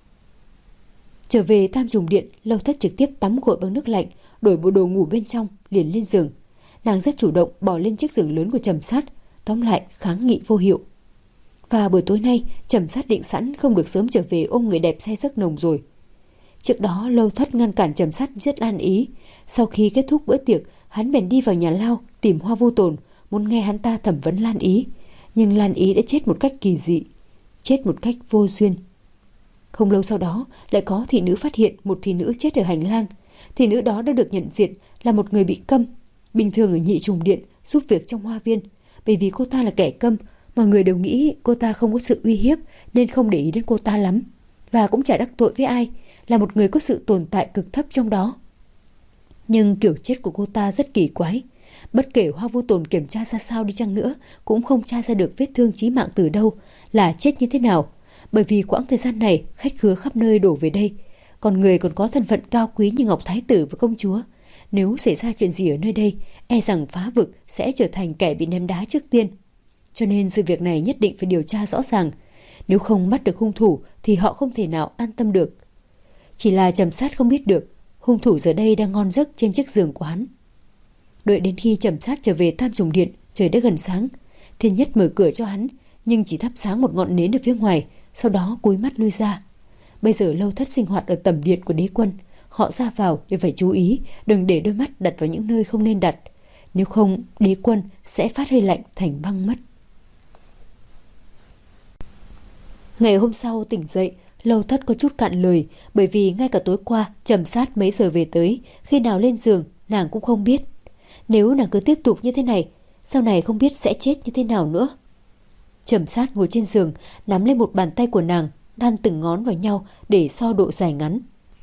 Trở về Tam Trùng Điện, Lâu Thất trực tiếp tắm gội bằng nước lạnh, đổi bộ đồ ngủ bên trong, liền lên giường. Nàng rất chủ động bò lên chiếc giường lớn của Trầm Sát, tóm lại kháng nghị vô hiệu. Và buổi tối nay, Trầm Sát định sẵn không được sớm trở về ôm người đẹp say giấc nồng rồi. Trước đó Lâu Thất ngăn cản Trầm Sát giết Lan Ý. Sau khi kết thúc bữa tiệc, hắn bèn đi vào nhà lao tìm Hoa Vô Tồn, muốn nghe hắn ta thẩm vấn Lan Ý. Nhưng Lan Ý đã chết một cách kỳ dị, chết một cách vô duyên. Không lâu sau đó, lại có thị nữ phát hiện một thị nữ chết ở hành lang. Thị nữ đó đã được nhận diện là một người bị câm. Bình thường ở Nhị Trùng Điện giúp việc trong hoa viên. Bởi vì cô ta là kẻ câm, mọi người đều nghĩ cô ta không có sự uy hiếp nên không để ý đến cô ta lắm. Và cũng chả đắc tội với ai, là một người có sự tồn tại cực thấp trong đó. Nhưng kiểu chết của cô ta rất kỳ quái. Bất kể Hoa Vô Tồn kiểm tra ra sao đi chăng nữa, cũng không tra ra được vết thương chí mạng từ đâu, là chết như thế nào. Bởi vì quãng thời gian này khách khứa khắp nơi đổ về đây, còn người còn có thân phận cao quý như Ngọc Thái Tử và công chúa. Nếu xảy ra chuyện gì ở nơi đây, e rằng phá vực sẽ trở thành kẻ bị ném đá trước tiên. Cho nên sự việc này nhất định phải điều tra rõ ràng. Nếu không bắt được hung thủ thì họ không thể nào an tâm được. Chỉ là Trầm Sát không biết được hung thủ giờ đây đang ngon giấc trên chiếc giường của hắn. Đợi đến khi Trầm Sát trở về Tam Trùng Điện, trời đã gần sáng. Thiên Nhất mở cửa cho hắn, nhưng chỉ thắp sáng một ngọn nến ở phía ngoài, sau đó cúi mắt lui ra. Bây giờ Lâu Thất sinh hoạt ở tẩm điện của đế quân, họ ra vào đều phải chú ý, đừng để đôi mắt đặt vào những nơi không nên đặt. Nếu không, đế quân sẽ phát hơi lạnh thành băng mất. Ngày hôm sau tỉnh dậy, Lâu Thất có chút cạn lời, bởi vì ngay cả tối qua Trầm Sát mấy giờ về tới, khi nào lên giường nàng cũng không biết. Nếu nàng cứ tiếp tục như thế này, sau này không biết sẽ chết như thế nào nữa. Trầm Sát ngồi trên giường, nắm lên một bàn tay của nàng, đan từng ngón vào nhau để so độ dài ngắn.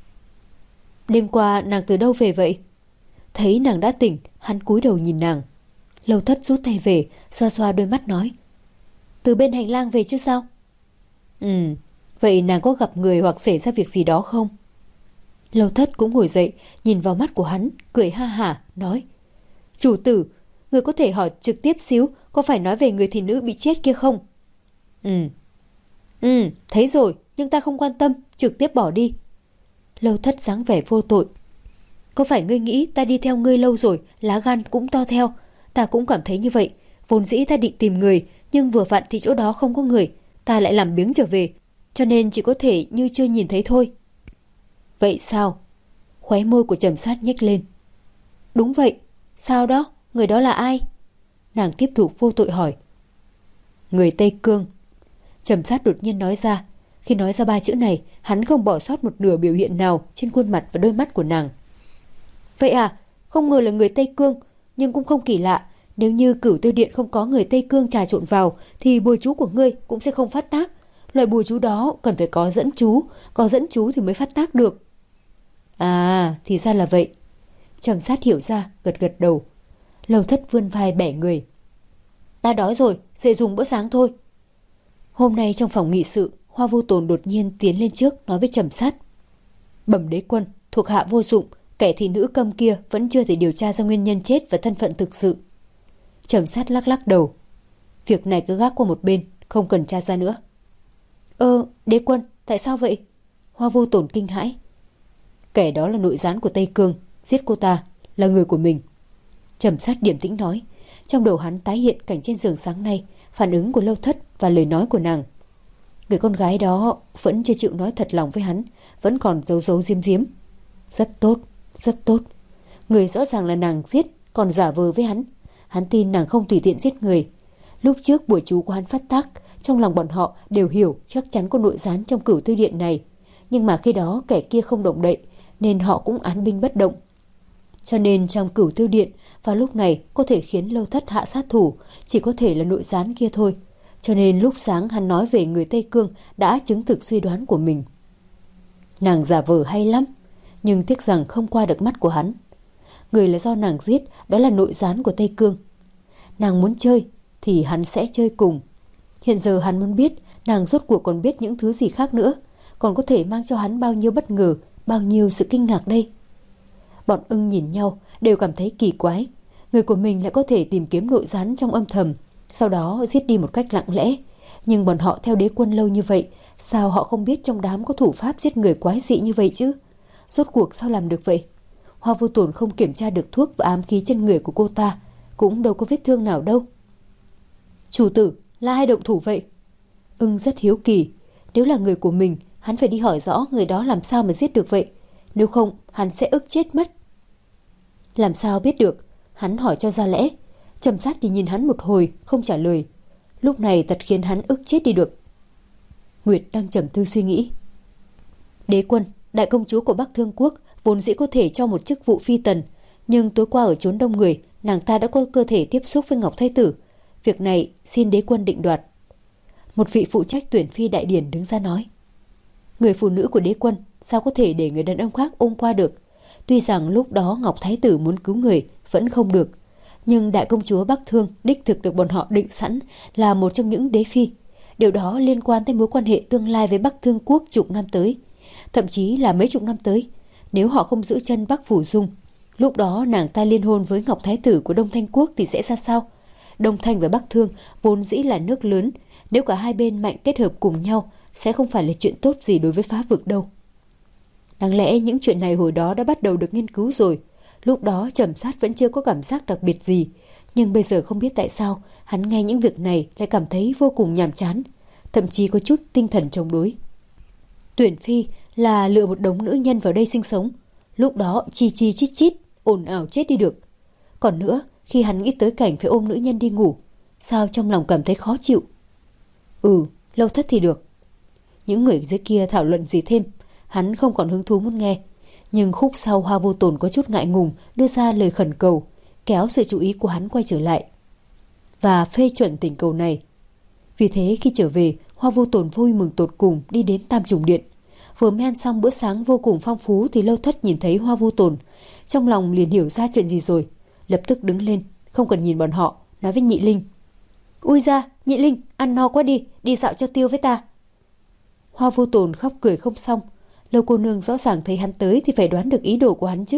Đêm qua nàng từ đâu về vậy? Thấy nàng đã tỉnh, hắn cúi đầu nhìn nàng. Lâu Thất rút tay về, xoa xoa đôi mắt nói: Từ bên hành lang về chứ sao? Ừ, vậy nàng có gặp người hoặc xảy ra việc gì đó không? Lâu Thất cũng ngồi dậy, nhìn vào mắt của hắn, cười ha hả, nói: Chủ tử, người có thể hỏi trực tiếp xíu, có phải nói về người thị nữ bị chết kia không? Ừ. Ừ, thấy rồi, nhưng ta không quan tâm, trực tiếp bỏ đi. Lâu Thất dáng vẻ vô tội. Có phải ngươi nghĩ ta đi theo ngươi lâu rồi, lá gan cũng to theo? Ta cũng cảm thấy như vậy. Vốn dĩ ta định tìm người, nhưng vừa vặn thì chỗ đó không có người, ta lại làm biếng trở về, cho nên chỉ có thể như chưa nhìn thấy thôi. Vậy sao? Khóe môi của Trầm Sát nhếch lên. Đúng vậy. Sao đó? Người đó là ai? Nàng tiếp tục vô tội hỏi. Người Tây Cương. Trầm Sát đột nhiên nói ra. Khi nói ra ba chữ này, hắn không bỏ sót một nửa biểu hiện nào trên khuôn mặt và đôi mắt của nàng. Vậy à? Không ngờ là người Tây Cương, nhưng cũng không kỳ lạ. Nếu như Cửu Tiêu Điện không có người Tây Cương trà trộn vào, thì bùa chú của ngươi cũng sẽ không phát tác. Loại bùa chú đó cần phải có dẫn chú, có dẫn chú thì mới phát tác được. À, thì ra là vậy. Trầm Sát hiểu ra, gật gật đầu. Lâu Thất vươn vai bẻ người. Ta đói rồi, dậy dùng bữa sáng thôi. Hôm nay trong phòng nghị sự, Hoa Vô Tồn đột nhiên tiến lên trước nói với Trầm Sát. Bẩm đế quân, thuộc hạ vô dụng, kẻ thị nữ câm kia vẫn chưa thể điều tra ra nguyên nhân chết và thân phận thực sự. Trầm Sát lắc lắc đầu. Việc này cứ gác qua một bên, không cần tra ra nữa. Ơ, đế quân, tại sao vậy? Hoa Vô Tồn kinh hãi. Kẻ đó là nội gián của Tây Cương, giết cô ta, là người của mình. Trầm Sát điềm tĩnh nói. Trong đầu hắn tái hiện cảnh trên giường sáng nay, phản ứng của Lâu Thất và lời nói của nàng. Người con gái đó vẫn chưa chịu nói thật lòng với hắn, vẫn còn giấu giấu giếm giếm. Rất tốt, rất tốt. Người rõ ràng là nàng giết, còn giả vờ với hắn. Hắn tin nàng không tùy tiện giết người. Lúc trước buổi chú của hắn phát tác, trong lòng bọn họ đều hiểu chắc chắn có nội gián trong Cửu Tiêu Điện này. Nhưng mà khi đó kẻ kia không động đậy, nên họ cũng án binh bất động. Cho nên trong Cửu Tiêu Điện vào lúc này có thể khiến Lâu Thất hạ sát thủ, chỉ có thể là nội gián kia thôi. Cho nên lúc sáng hắn nói về người Tây Cương đã chứng thực suy đoán của mình. Nàng giả vờ hay lắm, nhưng tiếc rằng không qua được mắt của hắn. Người là do nàng giết, đó là nội gián của Tây Cương. Nàng muốn chơi thì hắn sẽ chơi cùng. Hiện giờ hắn muốn biết nàng rốt cuộc còn biết những thứ gì khác nữa, còn có thể mang cho hắn bao nhiêu bất ngờ, bao nhiêu sự kinh ngạc đây. Bọn Ưng nhìn nhau đều cảm thấy kỳ quái. Người của mình lại có thể tìm kiếm nội gián trong âm thầm, sau đó giết đi một cách lặng lẽ. Nhưng bọn họ theo Đế Quân lâu như vậy, sao họ không biết trong đám có thủ pháp giết người quái dị như vậy chứ? Rốt cuộc sao làm được vậy? Hoa Vô Tồn không kiểm tra được thuốc và ám khí trên người của cô ta, cũng đâu có vết thương nào đâu. Chủ tử, là ai động thủ vậy? Ưng rất hiếu kỳ. Nếu là người của mình, hắn phải đi hỏi rõ người đó làm sao mà giết được vậy. Nếu không, hắn sẽ ức chết mất. Làm sao biết được? Hắn hỏi cho ra lẽ. Trầm Sát chỉ nhìn hắn một hồi, không trả lời. Lúc này thật khiến hắn ức chết đi được. Nguyệt đang trầm tư suy nghĩ. Đế Quân, đại công chúa của Bắc Thương Quốc, vốn dĩ có thể cho một chức vụ phi tần, nhưng tối qua ở chốn đông người, nàng ta đã có cơ thể tiếp xúc với Ngọc Thái Tử. Việc này xin Đế Quân định đoạt. Một vị phụ trách tuyển phi đại điển đứng ra nói. Người phụ nữ của Đế Quân sao có thể để người đàn ông khác ôm qua được? Tuy rằng lúc đó Ngọc Thái Tử muốn cứu người vẫn không được, nhưng đại công chúa Bắc Thương đích thực được bọn họ định sẵn là một trong những đế phi. Điều đó liên quan tới mối quan hệ tương lai với Bắc Thương Quốc chục năm tới, thậm chí là mấy chục năm tới. Nếu họ không giữ chân Bắc Phủ Dung, lúc đó nàng ta liên hôn với Ngọc Thái Tử của Đông Thanh Quốc thì sẽ ra sao? Đông Thanh và Bắc Thương vốn dĩ là nước lớn, nếu cả hai bên mạnh kết hợp cùng nhau sẽ không phải là chuyện tốt gì đối với phá vực đâu. Đáng lẽ những chuyện này hồi đó đã bắt đầu được nghiên cứu rồi. Lúc đó Trầm Sát vẫn chưa có cảm giác đặc biệt gì, nhưng bây giờ không biết tại sao hắn nghe những việc này lại cảm thấy vô cùng nhàm chán, thậm chí có chút tinh thần chống đối. Tuyển phi là lựa một đống nữ nhân vào đây sinh sống, lúc đó chi chi chít chít, ồn ào chết đi được. Còn nữa, khi hắn nghĩ tới cảnh phải ôm nữ nhân đi ngủ, sao trong lòng cảm thấy khó chịu. Ừ, Lâu Thất thì được. Những người dưới kia thảo luận gì thêm, hắn không còn hứng thú muốn nghe. Nhưng khúc sau Hoa Vô Tồn có chút ngại ngùng đưa ra lời khẩn cầu, kéo sự chú ý của hắn quay trở lại và phê chuẩn tình cầu này. Vì thế khi trở về, Hoa Vô Tồn vui mừng tột cùng đi đến Tam Trùng Điện. Vừa mới ăn xong bữa sáng vô cùng phong phú thì Lâu Thất nhìn thấy Hoa Vô Tồn, trong lòng liền hiểu ra chuyện gì rồi, lập tức đứng lên, không cần nhìn bọn họ, nói với Nhị Linh. Ui ra, Nhị Linh, ăn no quá đi, đi dạo cho tiêu với ta. Hoa Vô Tồn khóc cười không xong. Lâu cô nương rõ ràng thấy hắn tới thì phải đoán được ý đồ của hắn chứ.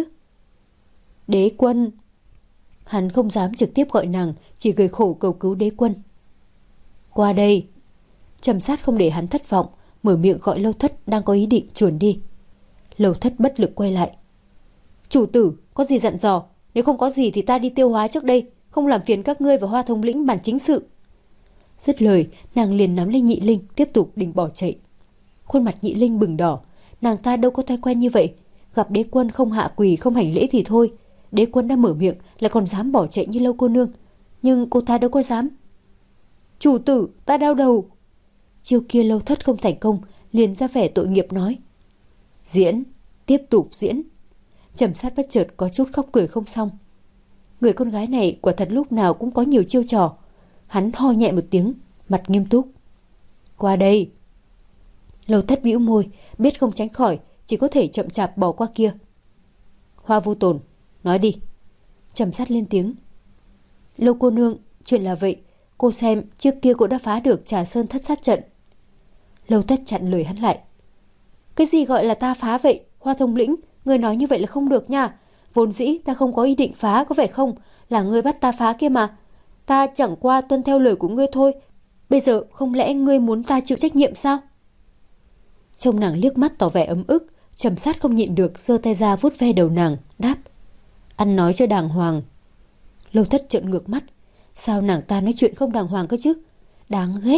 Đế Quân. Hắn không dám trực tiếp gọi nàng, chỉ cười khổ cầu cứu Đế Quân. Qua đây. Trầm Sát không để hắn thất vọng, mở miệng gọi Lâu Thất đang có ý định chuồn đi. Lâu Thất bất lực quay lại. Chủ tử, có gì dặn dò? Nếu không có gì thì ta đi tiêu hóa trước đây, không làm phiền các ngươi và Hoa thống lĩnh bàn chính sự. Dứt lời, nàng liền nắm lấy Nhị Linh, tiếp tục định bỏ chạy. Khuôn mặt Nhị Linh bừng đỏ, nàng ta đâu có thói quen như vậy. Gặp Đế Quân không hạ quỳ không hành lễ thì thôi, Đế Quân đã mở miệng lại còn dám bỏ chạy như Lâu cô nương. Nhưng cô ta đâu có dám. Chủ tử, ta đau đầu. Chiêu kia Lâu Thất không thành công, liền ra vẻ tội nghiệp nói. Diễn, tiếp tục diễn. Trầm Sát bất chợt có chút khóc cười không xong. Người con gái này quả thật lúc nào cũng có nhiều chiêu trò. Hắn ho nhẹ một tiếng, mặt nghiêm túc. Qua đây. Lâu Thất bĩu môi, biết không tránh khỏi, chỉ có thể chậm chạp bỏ qua kia. Hoa Vô Tồn, nói đi. Trầm Sát lên tiếng. Lâu cô nương, chuyện là vậy, cô xem trước kia cô đã phá được Trà Sơn thất sát trận. Lâu Thất chặn lời hắn lại. Cái gì gọi là ta phá vậy, Hoa thống lĩnh, người nói như vậy là không được nha. Vốn dĩ ta không có ý định phá, có phải không? Là ngươi bắt ta phá kia mà. Ta chẳng qua tuân theo lời của ngươi thôi. Bây giờ không lẽ ngươi muốn ta chịu trách nhiệm sao? Trông nàng liếc mắt tỏ vẻ ấm ức, Trầm Sát không nhịn được giơ tay ra vuốt ve đầu nàng, đáp. Ăn nói cho đàng hoàng. Lâu Thất trợn ngược mắt. Sao nàng ta nói chuyện không đàng hoàng cơ chứ? Đáng ghét.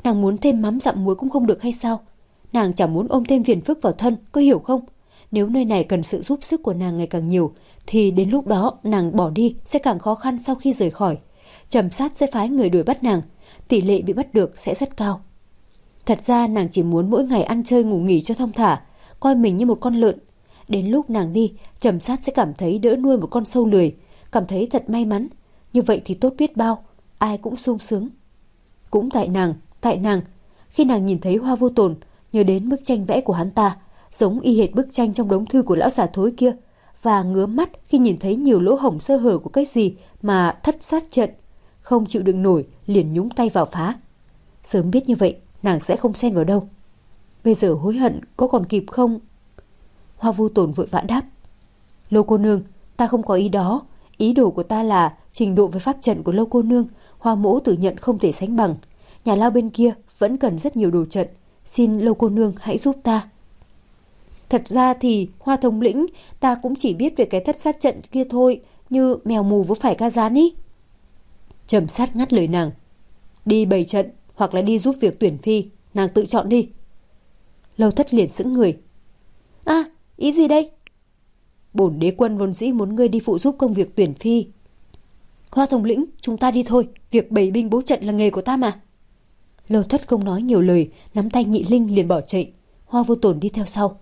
Nàng muốn thêm mắm dặm muối cũng không được hay sao? Nàng chẳng muốn ôm thêm phiền phức vào thân, có hiểu không? Nếu nơi này cần sự giúp sức của nàng ngày càng nhiều, thì đến lúc đó nàng bỏ đi sẽ càng khó khăn sau khi rời khỏi. Trầm Sát sẽ phái người đuổi bắt nàng, tỷ lệ bị bắt được sẽ rất cao. Thật ra nàng chỉ muốn mỗi ngày ăn chơi ngủ nghỉ cho thong thả, coi mình như một con lợn. Đến lúc nàng đi, Trầm Sát sẽ cảm thấy đỡ nuôi một con sâu lười, cảm thấy thật may mắn. Như vậy thì tốt biết bao, ai cũng sung sướng. Cũng tại nàng, tại nàng, khi nàng nhìn thấy Hoa Vô Tồn, nhớ đến bức tranh vẽ của hắn ta, giống y hệt bức tranh trong đống thư của lão già thối kia, và ngứa mắt khi nhìn thấy nhiều lỗ hổng sơ hở của cái gì mà thất sát trận, không chịu đựng nổi liền nhúng tay vào phá. Sớm biết như vậy, nàng sẽ không xen vào đâu. Bây giờ hối hận có còn kịp không? Hoa Vô Tồn vội vã đáp: Lâu cô nương, ta không có ý đó. Ý đồ của ta là trình độ về pháp trận của Lâu cô nương, Hoa mỗ tự nhận không thể sánh bằng. Nhà lao bên kia vẫn cần rất nhiều đồ trận, xin Lâu cô nương hãy giúp ta. Thật ra thì Hoa thống lĩnh, ta cũng chỉ biết về cái thất sát trận kia thôi, như mèo mù vớ phải ca rán ý. Trầm Sát ngắt lời nàng: Đi bày trận hoặc là đi giúp việc tuyển phi, nàng tự chọn đi. Lâu Thất liền sững người: À, ý gì đây? Bổn đế quân vốn dĩ muốn ngươi đi phụ giúp công việc tuyển phi. Hoa thống lĩnh, chúng ta đi thôi, việc bày binh bố trận là nghề của ta mà. Lâu Thất không nói nhiều lời, nắm tay Nhị Linh liền bỏ chạy. Hoa Vô Tồn đi theo sau.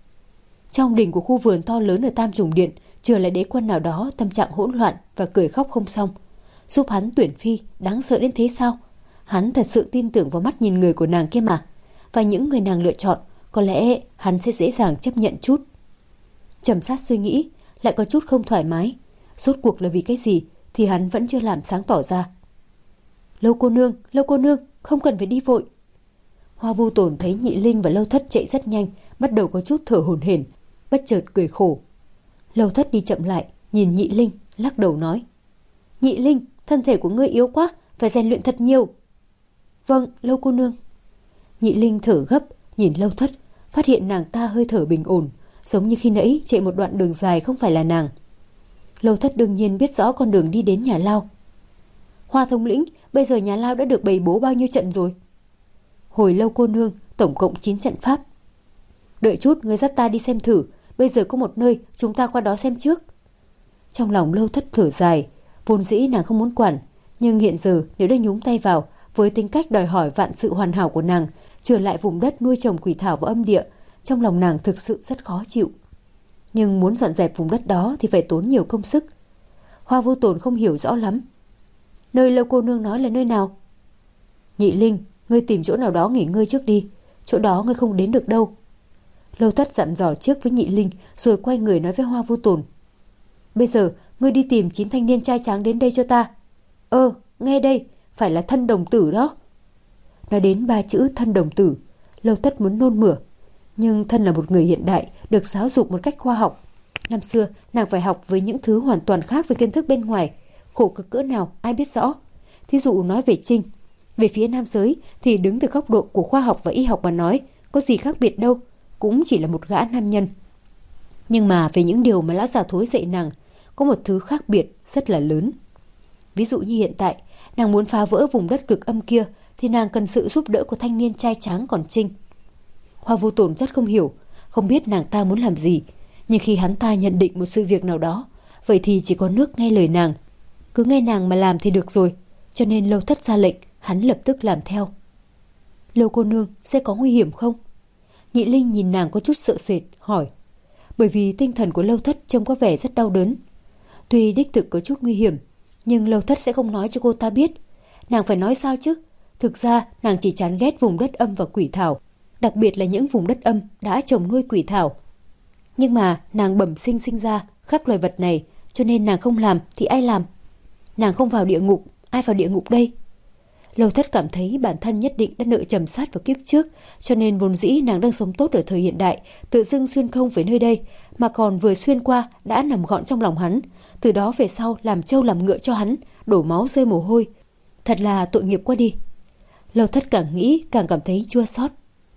Trong đỉnh của khu vườn to lớn ở Tam Trùng Điện, chờ lại đế quân nào đó tâm trạng hỗn loạn và cười khóc không xong. Giúp hắn tuyển phi, đáng sợ đến thế sao? Hắn thật sự tin tưởng vào mắt nhìn người của nàng kia mà. Và những người nàng lựa chọn, có lẽ hắn sẽ dễ dàng chấp nhận chút. Trầm Sát suy nghĩ, lại có chút không thoải mái. Rốt cuộc là vì cái gì thì hắn vẫn chưa làm sáng tỏ ra. Lâu cô nương, Lâu cô nương, không cần phải đi vội. Hoa Vô Tồn thấy Nhị Linh và Lâu Thất chạy rất nhanh, bắt đầu có chút thở hổn hển, bất chợt cười khổ. Lâu Thất đi chậm lại, nhìn Nhị Linh, lắc đầu nói: Nhị Linh, thân thể của ngươi yếu quá, phải rèn luyện thật nhiều. Vâng, Lâu cô nương. Nhị Linh thở gấp, nhìn Lâu Thất, phát hiện nàng ta hơi thở bình ổn, giống như khi nãy chạy một đoạn đường dài không phải là nàng. Lâu Thất đương nhiên biết rõ con đường đi đến nhà lao. Hoa thống lĩnh, bây giờ nhà lao đã được bày bố bao nhiêu trận rồi? Hồi Lâu cô nương, tổng cộng chín trận pháp. Đợi chút, ngươi dắt ta đi xem thử, bây giờ có một nơi chúng ta qua đó xem trước. Trong lòng Lâu Thất thở dài, vốn dĩ nàng không muốn quản, nhưng hiện giờ nếu đã nhúng tay vào, với tính cách đòi hỏi vạn sự hoàn hảo của nàng, trở lại vùng đất nuôi trồng quỷ thảo và âm địa, trong lòng nàng thực sự rất khó chịu. Nhưng muốn dọn dẹp vùng đất đó thì phải tốn nhiều công sức. Hoa Vô Tồn không hiểu rõ lắm. Nơi Lâu cô nương nói là nơi nào? Nhị Linh, ngươi tìm chỗ nào đó nghỉ ngơi trước đi, chỗ đó ngươi không đến được đâu. Lâu Thất dặn dò trước với Nhị Linh, rồi quay người nói với Hoa Vô Tồn: Bây giờ ngươi đi tìm chín thanh niên trai tráng đến đây cho ta. Ơ, nghe đây, phải là thân đồng tử đó. Nói đến ba chữ thân đồng tử, Lâu Thất muốn nôn mửa. Nhưng thân là một người hiện đại, được giáo dục một cách khoa học. Năm xưa, nàng phải học với những thứ hoàn toàn khác với kiến thức bên ngoài. Khổ cực cỡ nào, ai biết rõ. Thí dụ nói về Trinh, về phía nam giới thì đứng từ góc độ của khoa học và y học mà nói, có gì khác biệt đâu, cũng chỉ là một gã nam nhân. Nhưng mà về những điều mà lão già thối dạy nàng, có một thứ khác biệt rất là lớn. Ví dụ như hiện tại, nàng muốn phá vỡ vùng đất cực âm kia, thì nàng cần sự giúp đỡ của thanh niên trai tráng còn Trinh. Hoa Vô Tồn rất không hiểu, không biết nàng ta muốn làm gì, nhưng khi hắn ta nhận định một sự việc nào đó, vậy thì chỉ có nước nghe lời nàng. Cứ nghe nàng mà làm thì được rồi, cho nên Lâu Thất ra lệnh, hắn lập tức làm theo. Lâu cô nương, sẽ có nguy hiểm không? Nhị Linh nhìn nàng có chút sợ sệt, hỏi. Bởi vì tinh thần của Lâu Thất trông có vẻ rất đau đớn. Tuy đích thực có chút nguy hiểm, nhưng Lâu Thất sẽ không nói cho cô ta biết. Nàng phải nói sao chứ? Thực ra nàng chỉ chán ghét vùng đất âm và quỷ thảo, đặc biệt là những vùng đất âm đã trồng nuôi quỷ thảo. Nhưng mà nàng bẩm sinh sinh ra khắc loài vật này, cho nên nàng không làm thì ai làm? Nàng không vào địa ngục, ai vào địa ngục đây? Lâu Thất cảm thấy bản thân nhất định đã nợ Trầm Sát vào kiếp trước, cho nên vốn dĩ nàng đang sống tốt ở thời hiện đại, tự dưng xuyên không về nơi đây, mà còn vừa xuyên qua đã nằm gọn trong lòng hắn, từ đó về sau làm trâu làm ngựa cho hắn, đổ máu rơi mồ hôi. Thật là tội nghiệp quá đi. Lâu Thất càng nghĩ càng cảm thấy chua xót.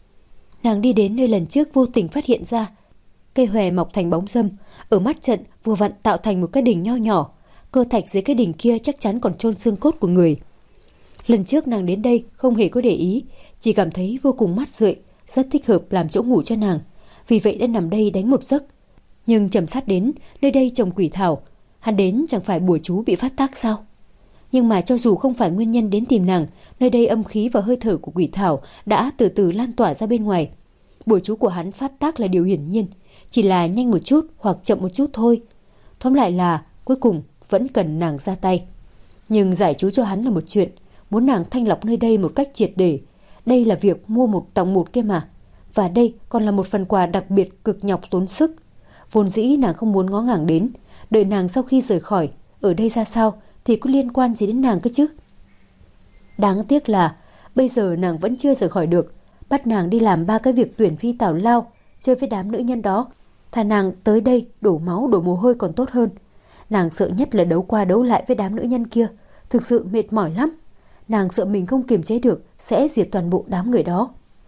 Nàng đi đến nơi lần trước vô tình phát hiện ra cây hòe mọc thành bóng râm, ở mắt trận vừa vặn tạo thành một cái đỉnh nho nhỏ, cơ thạch dưới cái đỉnh kia chắc chắn còn chôn xương cốt của người. Lần trước nàng đến đây không hề có để ý, chỉ cảm thấy vô cùng mát rượi, rất thích hợp làm chỗ ngủ cho nàng, vì vậy đã nằm đây đánh một giấc. Nhưng Trầm Sát đến, nơi đây trồng quỷ thảo, hắn đến chẳng phải bùa chú bị phát tác sao? Nhưng mà cho dù không phải nguyên nhân đến tìm nàng, nơi đây âm khí và hơi thở của quỷ thảo đã từ từ lan tỏa ra bên ngoài. Bùa chú của hắn phát tác là điều hiển nhiên, chỉ là nhanh một chút hoặc chậm một chút thôi. Tóm lại là cuối cùng vẫn cần nàng ra tay. Nhưng giải chú cho hắn là một chuyện, muốn nàng thanh lọc nơi đây một cách triệt để. Đây là việc mua một tặng một kia mà. Và đây còn là một phần quà đặc biệt cực nhọc tốn sức. Vốn dĩ nàng không muốn ngó ngàng đến, đợi nàng sau khi rời khỏi, ở đây ra sao thì có liên quan gì đến nàng cơ chứ. Đáng tiếc là bây giờ nàng vẫn chưa rời khỏi được. Bắt nàng đi làm ba cái việc tuyển phi tào lao, chơi với đám nữ nhân đó, thà nàng tới đây đổ máu đổ mồ hôi còn tốt hơn. Nàng sợ nhất là đấu qua đấu lại với đám nữ nhân kia, thực sự mệt mỏi lắm. Nàng sợ mình không kiềm chế được sẽ diệt toàn bộ đám người đó.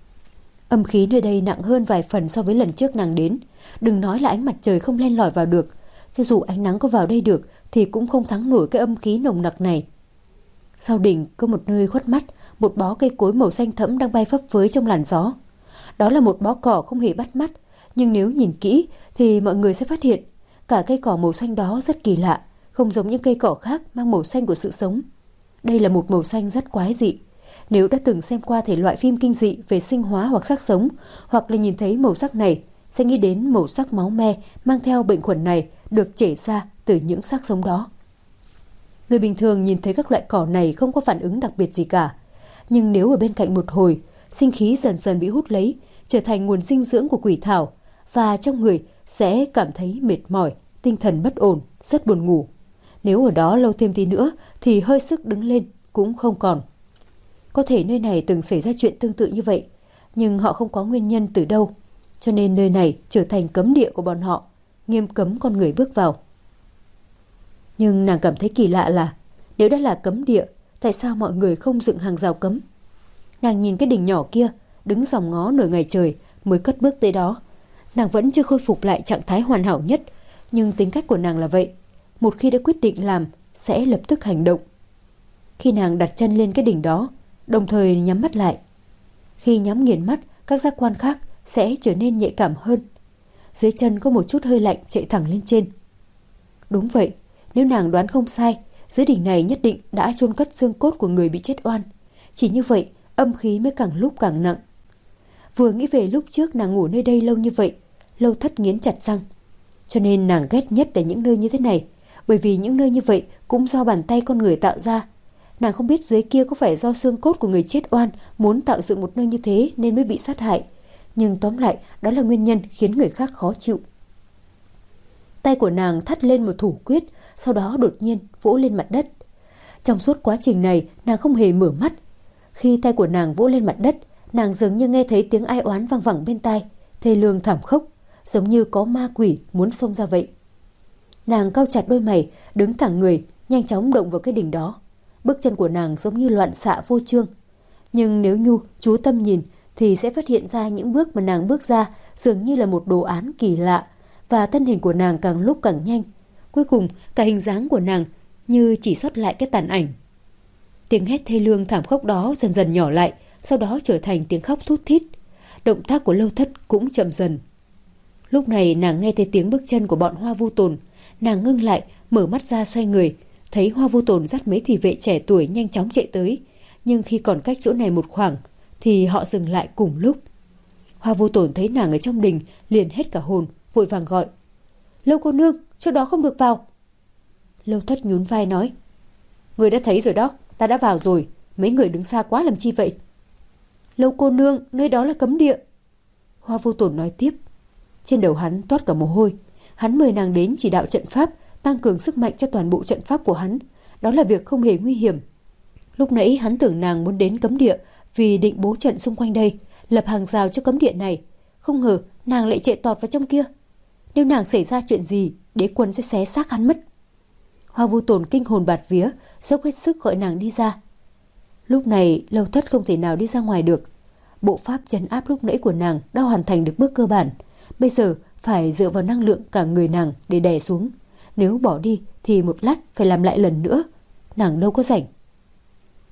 Âm khí nơi đây nặng hơn vài phần so với lần trước nàng đến. Đừng nói là ánh mặt trời không len lỏi vào được, cho dù ánh nắng có vào đây được thì cũng không thắng nổi cái âm khí nồng nặc này. Sau đỉnh có một nơi khuất mắt, một bó cây cối màu xanh thẫm đang bay phấp phới trong làn gió. Đó là một bó cỏ không hề bắt mắt, nhưng nếu nhìn kỹ thì mọi người sẽ phát hiện cả cây cỏ màu xanh đó rất kỳ lạ, không giống những cây cỏ khác mang màu xanh của sự sống. Đây là một màu xanh rất quái dị. Nếu đã từng xem qua thể loại phim kinh dị về sinh hóa hoặc xác sống, hoặc là nhìn thấy màu sắc này, sẽ nghĩ đến màu sắc máu me mang theo bệnh khuẩn này được chảy ra từ những xác sống đó. Người bình thường nhìn thấy các loại cỏ này không có phản ứng đặc biệt gì cả. Nhưng nếu ở bên cạnh một hồi, sinh khí dần dần bị hút lấy, trở thành nguồn dinh dưỡng của quỷ thảo, và trong người sẽ cảm thấy mệt mỏi, tinh thần bất ổn, rất buồn ngủ. Nếu ở đó lâu thêm tí nữa thì hơi sức đứng lên cũng không còn. Có thể nơi này từng xảy ra chuyện tương tự như vậy, nhưng họ không có nguyên nhân từ đâu, cho nên nơi này trở thành cấm địa của bọn họ, nghiêm cấm con người bước vào. Nhưng nàng cảm thấy kỳ lạ là nếu đã là cấm địa, tại sao mọi người không dựng hàng rào cấm? Nàng nhìn cái đỉnh nhỏ kia, đứng dòm ngó nửa ngày trời mới cất bước tới đó. Nàng vẫn chưa khôi phục lại trạng thái hoàn hảo nhất, nhưng tính cách của nàng là vậy. Một khi đã quyết định làm, sẽ lập tức hành động. Khi nàng đặt chân lên cái đỉnh đó, đồng thời nhắm mắt lại. Khi nhắm nghiền mắt, các giác quan khác sẽ trở nên nhạy cảm hơn. Dưới chân có một chút hơi lạnh chạy thẳng lên trên. Đúng vậy, nếu nàng đoán không sai, dưới đỉnh này nhất định đã chôn cất xương cốt của người bị chết oan. Chỉ như vậy, âm khí mới càng lúc càng nặng. Vừa nghĩ về lúc trước nàng ngủ nơi đây lâu như vậy, Lâu Thất nghiến chặt răng. Cho nên nàng ghét nhất là những nơi như thế này, bởi vì những nơi như vậy cũng do bàn tay con người tạo ra. Nàng không biết dưới kia có phải do xương cốt của người chết oan muốn tạo dựng một nơi như thế nên mới bị sát hại. Nhưng tóm lại, đó là nguyên nhân khiến người khác khó chịu. Tay của nàng thắt lên một thủ quyết, sau đó đột nhiên vỗ lên mặt đất. Trong suốt quá trình này, nàng không hề mở mắt. Khi tay của nàng vỗ lên mặt đất, nàng dường như nghe thấy tiếng ai oán vang vẳng bên tai, thê lương thảm khốc, giống như có ma quỷ muốn xông ra vậy. Nàng cau chặt đôi mày, đứng thẳng người, nhanh chóng động vào cái đỉnh đó. Bước chân của nàng giống như loạn xạ vô chương. Nhưng nếu Nhu chú tâm nhìn thì sẽ phát hiện ra những bước mà nàng bước ra dường như là một đồ án kỳ lạ, và thân hình của nàng càng lúc càng nhanh. Cuối cùng, cả hình dáng của nàng như chỉ sót lại cái tàn ảnh. Tiếng hét thê lương thảm khốc đó dần dần nhỏ lại, sau đó trở thành tiếng khóc thút thít. Động tác của Lâu Thất cũng chậm dần. Lúc này nàng nghe thấy tiếng bước chân của bọn Hoa Vu Tồn. Nàng ngưng lại, mở mắt ra xoay người, thấy Hoa Vu Tồn dắt mấy thị vệ trẻ tuổi nhanh chóng chạy tới. Nhưng khi còn cách chỗ này một khoảng thì họ dừng lại cùng lúc. Hoa Vu Tồn thấy nàng ở trong đình liền hết cả hồn, vội vàng gọi: Lâu cô nương, chỗ đó không được vào. Lâu Thất nhún vai nói: Người đã thấy rồi đó, ta đã vào rồi, mấy người đứng xa quá làm chi vậy? Lâu cô nương, nơi đó là cấm địa. Hoa Vu Tồn nói tiếp. Trên đầu hắn toát cả mồ hôi. Hắn mời nàng đến chỉ đạo trận pháp, tăng cường sức mạnh cho toàn bộ trận pháp của hắn. Đó là việc không hề nguy hiểm. Lúc nãy hắn tưởng nàng muốn đến cấm địa vì định bố trận xung quanh đây, lập hàng rào cho cấm địa này. Không ngờ nàng lại chạy tọt vào trong kia. Nếu nàng xảy ra chuyện gì, đế quân sẽ xé xác hắn mất. Hoa Vu Tồn kinh hồn bạt vía, dốc hết sức gọi nàng đi ra. Lúc này Lâu Thất không thể nào đi ra ngoài được. Bộ pháp trấn áp lúc nãy của nàng đã hoàn thành được bước cơ bản. Bây giờ phải dựa vào năng lượng cả người nàng để đè xuống. Nếu bỏ đi thì một lát phải làm lại lần nữa. Nàng đâu có rảnh.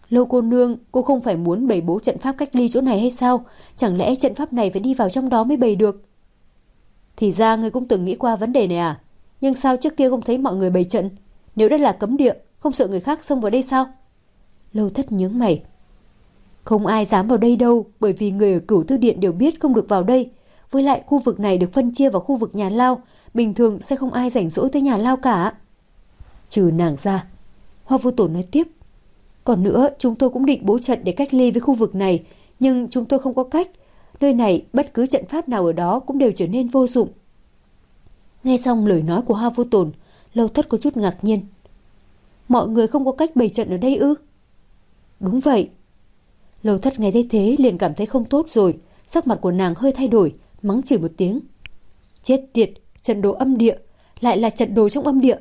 Lâu cô nương, cô không phải muốn bày bố trận pháp cách ly chỗ này hay sao? Chẳng lẽ trận pháp này phải đi vào trong đó mới bày được? Thì ra ngươi cũng từng nghĩ qua vấn đề này à? Nhưng sao trước kia không thấy mọi người bày trận? Nếu đã là cấm địa, không sợ người khác xông vào đây sao? Lâu Thất nhướng mày. Không ai dám vào đây đâu, bởi vì người ở Cửu Tư Điện đều biết không được vào đây. Với lại khu vực này được phân chia vào khu vực nhà lao, bình thường sẽ không ai rảnh rỗi tới nhà lao cả. Trừ nàng ra, Hoa Vô Tổn nói tiếp. Còn nữa, chúng tôi cũng định bố trận để cách ly với khu vực này, nhưng chúng tôi không có cách. Nơi này, bất cứ trận pháp nào ở đó cũng đều trở nên vô dụng. Nghe xong lời nói của Hoa Vô Tổn, Lâu Thất có chút ngạc nhiên. Mọi người không có cách bày trận ở đây ư? Đúng vậy. Lâu Thất nghe thấy thế liền cảm thấy không tốt rồi, sắc mặt của nàng hơi thay đổi, mắng chửi một tiếng. Chết tiệt, trận đồ âm địa, lại là trận đồ trong âm địa.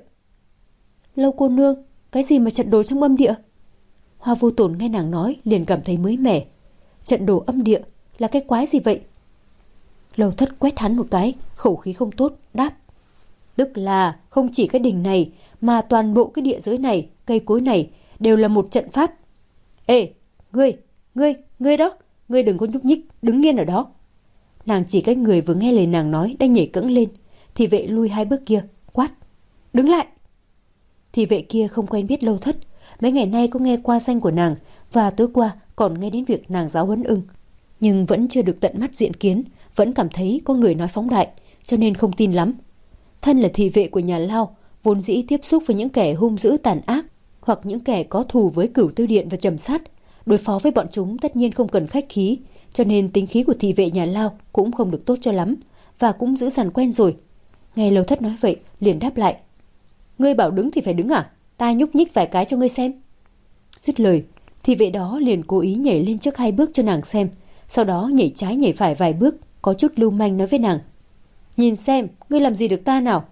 Lâu cô nương, cái gì mà trận đồ trong âm địa? Hoa Vô Tổn nghe nàng nói liền cảm thấy mới mẻ. Trận đồ âm địa là cái quái gì vậy? Lâu Thất quét hắn một cái, khẩu khí không tốt, đáp. Tức là không chỉ cái đỉnh này, mà toàn bộ cái địa giới này, cây cối này đều là một trận pháp. Ê, ngươi, ngươi, ngươi đó, ngươi đừng có nhúc nhích, đứng nghiêng ở đó. Nàng chỉ cái người vừa nghe lời nàng nói đã nhảy cẫng lên, thì vệ lui hai bước kia, quát. Đứng lại. Thì vệ kia không quen biết Lâu Thất, mấy ngày nay có nghe qua danh của nàng và tối qua còn nghe đến việc nàng giáo huấn ưng. Nhưng vẫn chưa được tận mắt diện kiến, vẫn cảm thấy có người nói phóng đại, cho nên không tin lắm. Thân là thị vệ của nhà lao, vốn dĩ tiếp xúc với những kẻ hung dữ tàn ác, hoặc những kẻ có thù với Cửu Tư Điện và Trầm Sát, đối phó với bọn chúng tất nhiên không cần khách khí, cho nên tính khí của thị vệ nhà lao cũng không được tốt cho lắm, và cũng giữ dần quen rồi. Nghe Lâu Thất nói vậy, liền đáp lại. Ngươi bảo đứng thì phải đứng à? Ta nhúc nhích vài cái cho ngươi xem. Dứt lời, thị vệ đó liền cố ý nhảy lên trước hai bước cho nàng xem, sau đó nhảy trái nhảy phải vài bước, có chút lưu manh nói với nàng. Nhìn xem, ngươi làm gì được ta nào?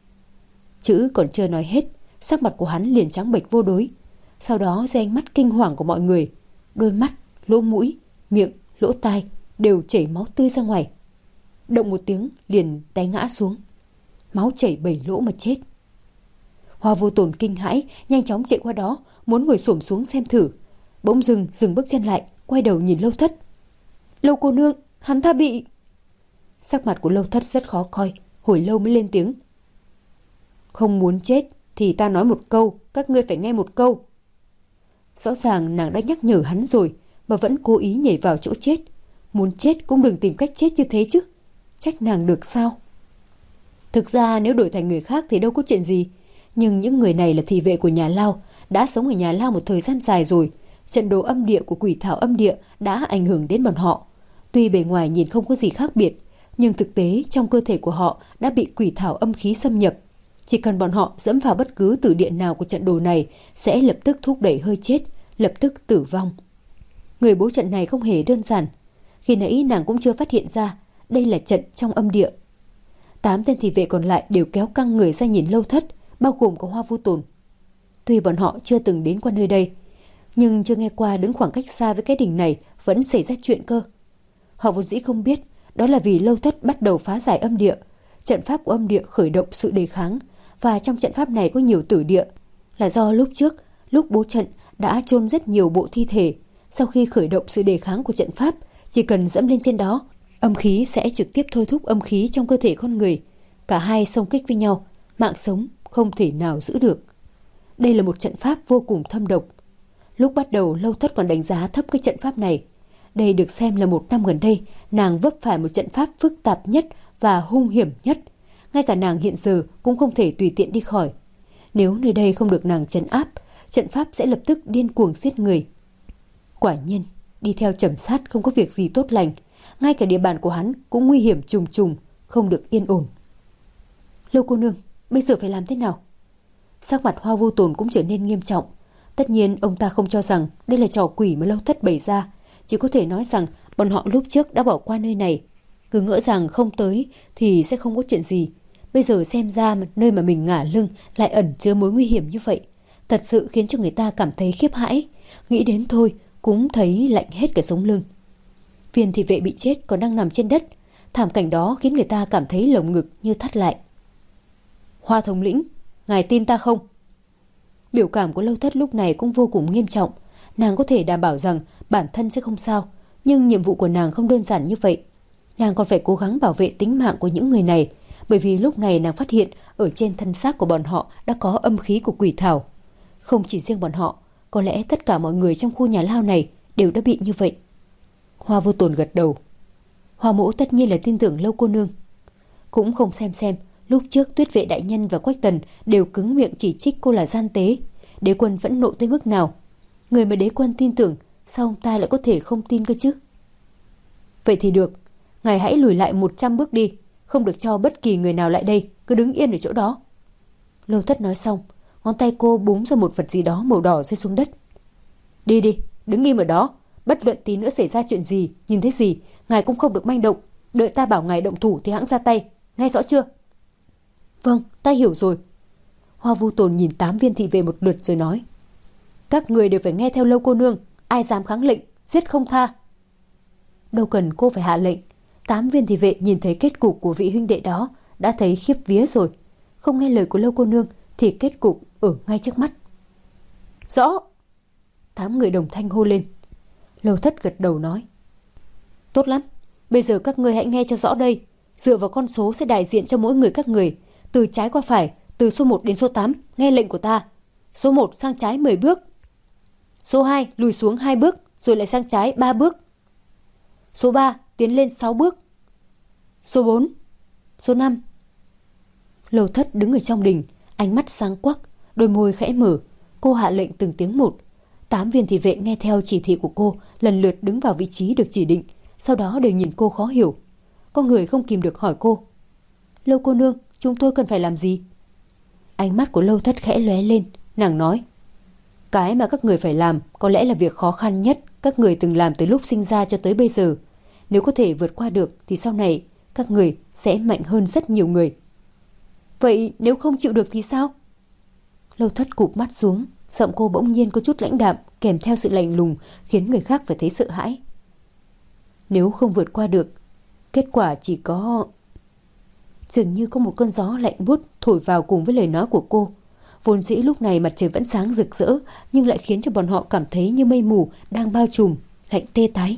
Chữ còn chưa nói hết, sắc mặt của hắn liền trắng bệch vô đối. Sau đó dưới ánh mắt kinh hoàng của mọi người, đôi mắt, lỗ mũi, miệng, lỗ tai đều chảy máu tươi ra ngoài. Động một tiếng liền té ngã xuống, máu chảy bảy lỗ mà chết. Hoa Vô Tổn kinh hãi, nhanh chóng chạy qua đó, muốn ngồi xổm xuống xem thử. Bỗng dừng dừng bước chân lại, quay đầu nhìn Lâu Thất. Lâu cô nương, hắn ta bị... Sắc mặt của Lâu Thất rất khó coi, hồi lâu mới lên tiếng. Không muốn chết thì ta nói một câu, các ngươi phải nghe một câu. Rõ ràng nàng đã nhắc nhở hắn rồi, mà vẫn cố ý nhảy vào chỗ chết. Muốn chết cũng đừng tìm cách chết như thế chứ. Trách nàng được sao? Thực ra nếu đổi thành người khác thì đâu có chuyện gì. Nhưng những người này là thị vệ của nhà lao, đã sống ở nhà lao một thời gian dài rồi. Trận đồ âm địa của quỷ thảo âm địa đã ảnh hưởng đến bọn họ. Tuy bề ngoài nhìn không có gì khác biệt, nhưng thực tế trong cơ thể của họ đã bị quỷ thảo âm khí xâm nhập. Chỉ cần bọn họ dẫm vào bất cứ tử điện nào của trận đồ này sẽ lập tức thúc đẩy hơi chết, lập tức tử vong. Người bố trận này không hề đơn giản. Khi nãy nàng cũng chưa phát hiện ra đây là trận trong âm địa. Tám tên thị vệ còn lại đều kéo căng người ra nhìn Lâu Thất, bao gồm có Hoa Vô Tổn. Tuy bọn họ chưa từng đến qua nơi đây, nhưng chưa nghe qua đứng khoảng cách xa với cái đỉnh này vẫn xảy ra chuyện cơ. Họ vốn dĩ không biết đó là vì Lâu Thất bắt đầu phá giải âm địa. Trận pháp của âm địa khởi động sự đề kháng, và trong trận pháp này có nhiều tử địa, là do lúc trước, lúc bố trận đã chôn rất nhiều bộ thi thể. Sau khi khởi động sự đề kháng của trận pháp, chỉ cần dẫm lên trên đó, âm khí sẽ trực tiếp thôi thúc âm khí trong cơ thể con người. Cả hai xung kích với nhau, mạng sống không thể nào giữ được. Đây là một trận pháp vô cùng thâm độc. Lúc bắt đầu Lâu Thất còn đánh giá thấp cái trận pháp này. Đây được xem là một năm gần đây nàng vấp phải một trận pháp phức tạp nhất và hung hiểm nhất. Ngay cả nàng hiện giờ cũng không thể tùy tiện đi khỏi. Nếu nơi đây không được nàng trấn áp, trận pháp sẽ lập tức điên cuồng giết người. Quả nhiên, đi theo Trầm Sát không có việc gì tốt lành. Ngay cả địa bàn của hắn cũng nguy hiểm trùng trùng, không được yên ổn. Lâu cô nương, bây giờ phải làm thế nào? Sắc mặt Hoa Vô Tổn cũng trở nên nghiêm trọng. Tất nhiên ông ta không cho rằng đây là trò quỷ mà Lâu Thất bày ra, chỉ có thể nói rằng bọn họ lúc trước đã bỏ qua nơi này, cứ ngỡ rằng không tới thì sẽ không có chuyện gì. Bây giờ xem ra nơi mà mình ngả lưng lại ẩn chứa mối nguy hiểm như vậy, thật sự khiến cho người ta cảm thấy khiếp hãi. Nghĩ đến thôi cũng thấy lạnh hết cả sống lưng. Viên thị vệ bị chết còn đang nằm trên đất, thảm cảnh đó khiến người ta cảm thấy lồng ngực như thắt lại. Hoa thống lĩnh, ngài tin ta không? Biểu cảm của Lâu Thất lúc này cũng vô cùng nghiêm trọng. Nàng có thể đảm bảo rằng bản thân sẽ không sao, nhưng nhiệm vụ của nàng không đơn giản như vậy. Nàng còn phải cố gắng bảo vệ tính mạng của những người này, bởi vì lúc này nàng phát hiện ở trên thân xác của bọn họ đã có âm khí của quỷ thảo. Không chỉ riêng bọn họ, có lẽ tất cả mọi người trong khu nhà lao này đều đã bị như vậy. Hoa Vô Tồn gật đầu. Hoa mỗ tất nhiên là tin tưởng Lâu cô nương. Cũng không xem xem, lúc trước Tuyết Vệ đại nhân và Quách Tần đều cứng miệng chỉ trích cô là gian tế. Đế quân vẫn nộ tới mức nào? Người mà đế quân tin tưởng, sao ông ta lại có thể không tin cơ chứ? Vậy thì được, ngài hãy lùi lại một trăm bước đi, không được cho bất kỳ người nào lại đây, cứ đứng yên ở chỗ đó. Lâu Thất nói xong, ngón tay cô búng ra một vật gì đó màu đỏ rơi xuống đất. Đi đi, đứng im ở đó, bất luận tí nữa xảy ra chuyện gì, nhìn thấy gì, ngài cũng không được manh động, đợi ta bảo ngài động thủ thì hãng ra tay, nghe rõ chưa? Vâng, ta hiểu rồi. Hoa Vô Tồn nhìn tám viên thị vệ một lượt rồi nói. Các người đều phải nghe theo Lâu cô nương, ai dám kháng lệnh, giết không tha. Đâu cần cô phải hạ lệnh, tám viên thị vệ nhìn thấy kết cục của vị huynh đệ đó đã thấy khiếp vía rồi. Không nghe lời của Lâu cô nương thì kết cục ở ngay trước mắt. Rõ. Tám người đồng thanh hô lên. Lâu Thất gật đầu nói. Tốt lắm, bây giờ các ngươi hãy nghe cho rõ đây. Dựa vào con số sẽ đại diện cho mỗi người các người, từ trái qua phải, từ số một đến số tám, nghe lệnh của ta. Số một sang trái mười bước. Số hai lùi xuống hai bước, rồi lại sang trái ba bước. Số ba tiến lên sáu bước. Số bốn, số năm. Lâu Thất đứng ở trong đình, ánh mắt sáng quắc, đôi môi khẽ mở. Cô hạ lệnh từng tiếng một. Tám viên thị vệ nghe theo chỉ thị của cô, lần lượt đứng vào vị trí được chỉ định, sau đó đều nhìn cô khó hiểu. Có người không kìm được hỏi cô. Lâu cô nương, chúng tôi cần phải làm gì? Ánh mắt của Lâu Thất khẽ lóe lên, nàng nói. Cái mà các người phải làm có lẽ là việc khó khăn nhất các người từng làm từ lúc sinh ra cho tới bây giờ. Nếu có thể vượt qua được thì sau này các người sẽ mạnh hơn rất nhiều người. Vậy nếu không chịu được thì sao? Lâu Thất cụp mắt xuống, giọng cô bỗng nhiên có chút lãnh đạm kèm theo sự lạnh lùng khiến người khác phải thấy sợ hãi. Nếu không vượt qua được, kết quả chỉ có... Dường như có một cơn gió lạnh buốt thổi vào cùng với lời nói của cô. Vốn dĩ lúc này mặt trời vẫn sáng rực rỡ, nhưng lại khiến cho bọn họ cảm thấy như mây mù đang bao trùm, lạnh tê tái.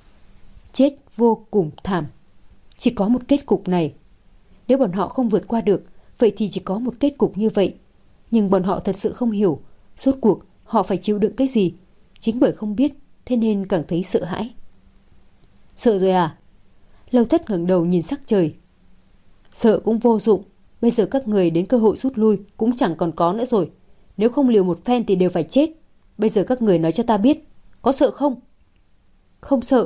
Chết vô cùng thảm. Chỉ có một kết cục này. Nếu bọn họ không vượt qua được, vậy thì chỉ có một kết cục như vậy. Nhưng bọn họ thật sự không hiểu, rốt cuộc họ phải chịu đựng cái gì. Chính bởi không biết, thế nên càng thấy sợ hãi. Sợ rồi à? Lâu Thất ngẩng đầu nhìn sắc trời. Sợ cũng vô dụng. Bây giờ các người đến cơ hội rút lui cũng chẳng còn có nữa rồi. Nếu không liều một phen thì đều phải chết. Bây giờ các người nói cho ta biết, có sợ không? Không sợ.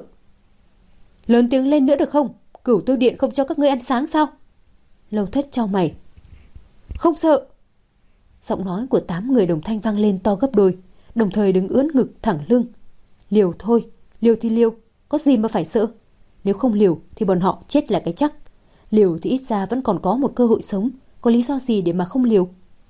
Lớn tiếng lên nữa được không? Cửu Tiêu Điện không cho các ngươi ăn sáng sao? Lâu Thất chau mày. Không sợ. Giọng nói của tám người đồng thanh vang lên to gấp đôi, đồng thời đứng ưỡn ngực thẳng lưng. Liều thôi, liều thì liều, có gì mà phải sợ? Nếu không liều thì bọn họ chết là cái chắc. Liều thì ít ra vẫn còn có một cơ hội sống, có lý do gì để mà không liều?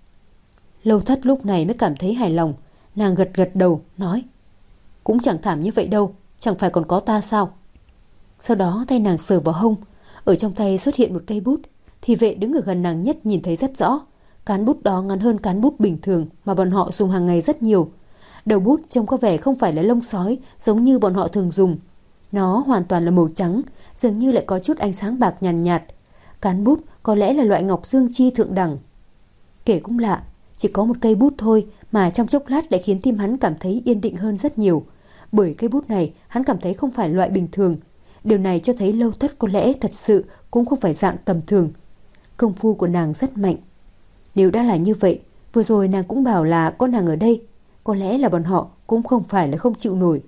Lâu Thất lúc này mới cảm thấy hài lòng, nàng gật gật đầu, nói. Cũng chẳng thảm như vậy đâu, chẳng phải còn có ta sao? Sau đó tay nàng sờ vào hông, ở trong tay xuất hiện một cây bút, thì vệ đứng ở gần nàng nhất nhìn thấy rất rõ. Cán bút đó ngắn hơn cán bút bình thường mà bọn họ dùng hàng ngày rất nhiều. Đầu bút trông có vẻ không phải là lông sói giống như bọn họ thường dùng. Nó hoàn toàn là màu trắng, dường như lại có chút ánh sáng bạc nhàn nhạt, nhạt. Cán bút có lẽ là loại ngọc dương chi thượng đẳng. Kể cũng lạ, chỉ có một cây bút thôi mà trong chốc lát lại khiến tim hắn cảm thấy yên định hơn rất nhiều. Bởi cây bút này hắn cảm thấy không phải loại bình thường. Điều này cho thấy Lâu Thất có lẽ thật sự cũng không phải dạng tầm thường. Công phu của nàng rất mạnh. Nếu đã là như vậy, vừa rồi nàng cũng bảo là có nàng ở đây, có lẽ là bọn họ cũng không phải là không chịu nổi.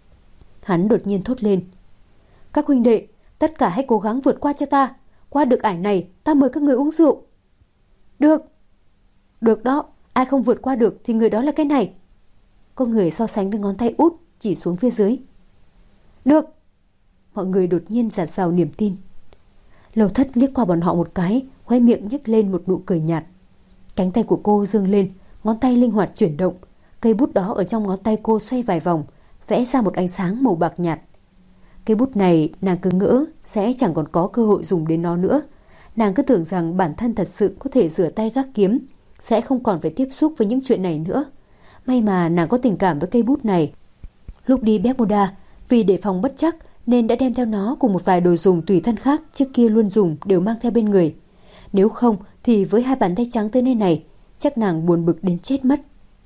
Hắn đột nhiên thốt lên. Các huynh đệ, tất cả hãy cố gắng vượt qua cho ta. Qua được ải này, ta mời các người uống rượu. Được. Được đó, ai không vượt qua được thì người đó là cái này. Có người so sánh với ngón tay út chỉ xuống phía dưới. Được. Mọi người đột nhiên dạt dào niềm tin. Lâu Thất liếc qua bọn họ một cái, khóe miệng nhếch lên một nụ cười nhạt. Cánh tay của cô giương lên, ngón tay linh hoạt chuyển động. Cây bút đó ở trong ngón tay cô xoay vài vòng, vẽ ra một ánh sáng màu bạc nhạt. Cây bút này nàng cứ ngỡ sẽ chẳng còn có cơ hội dùng đến nó nữa. Nàng cứ tưởng rằng bản thân thật sự có thể rửa tay gác kiếm, sẽ không còn phải tiếp xúc với những chuyện này nữa. May mà nàng có tình cảm với cây bút này. Lúc đi Bermuda, vì đề phòng bất chắc nên đã đem theo nó cùng một vài đồ dùng tùy thân khác trước kia luôn dùng đều mang theo bên người. Nếu không thì với hai bàn tay trắng tới nơi này, chắc nàng buồn bực đến chết mất.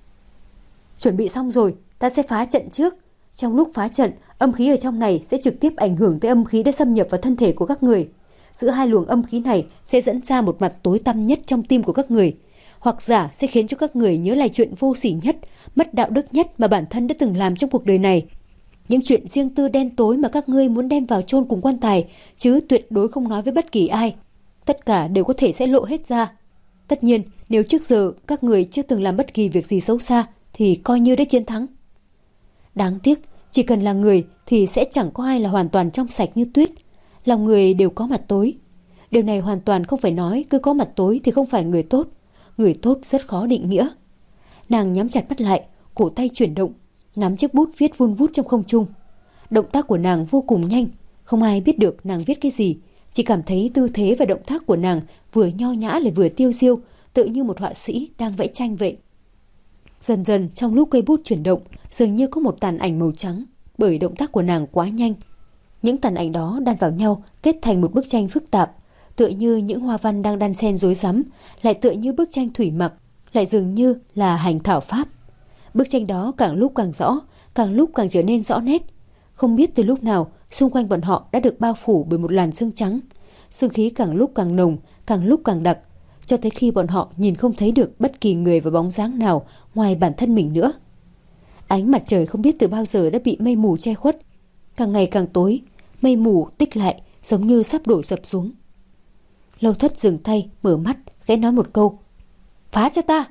Chuẩn bị xong rồi, ta sẽ phá trận trước. Trong lúc phá trận, âm khí ở trong này sẽ trực tiếp ảnh hưởng tới âm khí đã xâm nhập vào thân thể của các người. Giữa hai luồng âm khí này sẽ dẫn ra một mặt tối tăm nhất trong tim của các người, hoặc giả sẽ khiến cho các người nhớ lại chuyện vô sỉ nhất, mất đạo đức nhất mà bản thân đã từng làm trong cuộc đời này. Những chuyện riêng tư đen tối mà các ngươi muốn đem vào chôn cùng quan tài, chứ tuyệt đối không nói với bất kỳ ai. Tất cả đều có thể sẽ lộ hết ra. Tất nhiên, nếu trước giờ các người chưa từng làm bất kỳ việc gì xấu xa thì coi như đã chiến thắng. Đáng tiếc, chỉ cần là người thì sẽ chẳng có ai là hoàn toàn trong sạch như Tuyết. Lòng người đều có mặt tối. Điều này hoàn toàn không phải nói cứ có mặt tối thì không phải người tốt. Người tốt rất khó định nghĩa. Nàng nhắm chặt mắt lại, cổ tay chuyển động, nắm chiếc bút viết vun vút trong không trung. Động tác của nàng vô cùng nhanh, không ai biết được nàng viết cái gì, chỉ cảm thấy tư thế và động tác của nàng vừa nho nhã lại vừa tiêu diêu, tự như một họa sĩ đang vẽ tranh vậy. Dần dần trong lúc cây bút chuyển động, dường như có một tàn ảnh màu trắng, bởi động tác của nàng quá nhanh. Những tàn ảnh đó đan vào nhau kết thành một bức tranh phức tạp, tựa như những hoa văn đang đan xen rối rắm, lại tựa như bức tranh thủy mặc, lại dường như là hành thảo pháp. Bức tranh đó càng lúc càng rõ, càng lúc càng trở nên rõ nét. Không biết từ lúc nào, xung quanh bọn họ đã được bao phủ bởi một làn sương trắng. Sương khí càng lúc càng nồng, càng lúc càng đặc, cho tới khi bọn họ nhìn không thấy được bất kỳ người và bóng dáng nào ngoài bản thân mình nữa. Ánh mặt trời không biết từ bao giờ đã bị mây mù che khuất, càng ngày càng tối, mây mù tích lại giống như sắp đổ sập xuống. Lâu Thất dừng tay, mở mắt, khẽ nói một câu: "Phá cho ta!"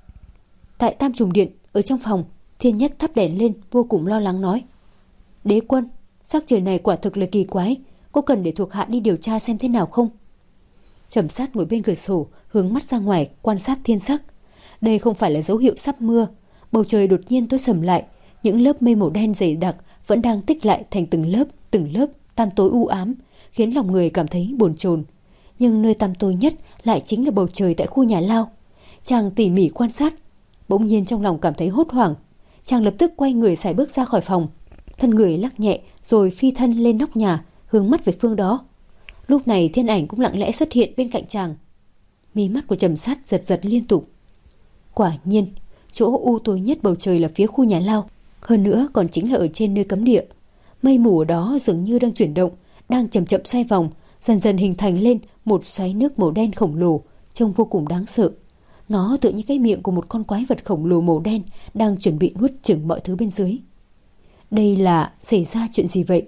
Tại Tam Trùng Điện, ở trong phòng, Thiên Nhất thắp đèn lên, vô cùng lo lắng nói: "Đế quân, sắc trời này quả thực là kỳ quái, có cần để thuộc hạ đi điều tra xem thế nào không?" Trầm Sát ngồi bên cửa sổ, hướng mắt ra ngoài quan sát thiên sắc. Đây không phải là dấu hiệu sắp mưa. Bầu trời đột nhiên tối sầm lại, những lớp mây màu đen dày đặc vẫn đang tích lại thành từng lớp, từng lớp tăm tối u ám, khiến lòng người cảm thấy bồn chồn. Nhưng nơi tăm tối nhất lại chính là bầu trời tại khu nhà lao. Chàng tỉ mỉ quan sát, bỗng nhiên trong lòng cảm thấy hốt hoảng. Chàng lập tức quay người sải bước ra khỏi phòng, thân người lắc nhẹ rồi phi thân lên nóc nhà, hướng mắt về phương đó. Lúc này Thiên Ảnh cũng lặng lẽ xuất hiện bên cạnh chàng. Mí mắt của Trầm Sát giật giật liên tục. Quả nhiên, chỗ u tối nhất bầu trời là phía khu nhà lao, hơn nữa còn chính là ở trên nơi cấm địa. Mây mù ở đó dường như đang chuyển động, đang chậm chậm xoay vòng, dần dần hình thành lên một xoáy nước màu đen khổng lồ, trông vô cùng đáng sợ. Nó tựa như cái miệng của một con quái vật khổng lồ màu đen đang chuẩn bị nuốt chửng mọi thứ bên dưới. Đây là xảy ra chuyện gì vậy?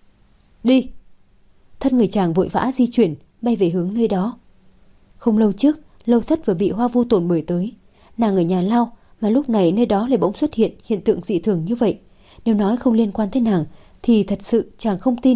Đi! Thân người chàng vội vã di chuyển, bay về hướng nơi đó. Không lâu trước, Lâu Thất vừa bị Hoa Vô Tồn mời tới. Nàng ở nhà lao, mà lúc này nơi đó lại bỗng xuất hiện hiện tượng dị thường như vậy. Nếu nói không liên quan tới nàng thì thật sự chàng không tin.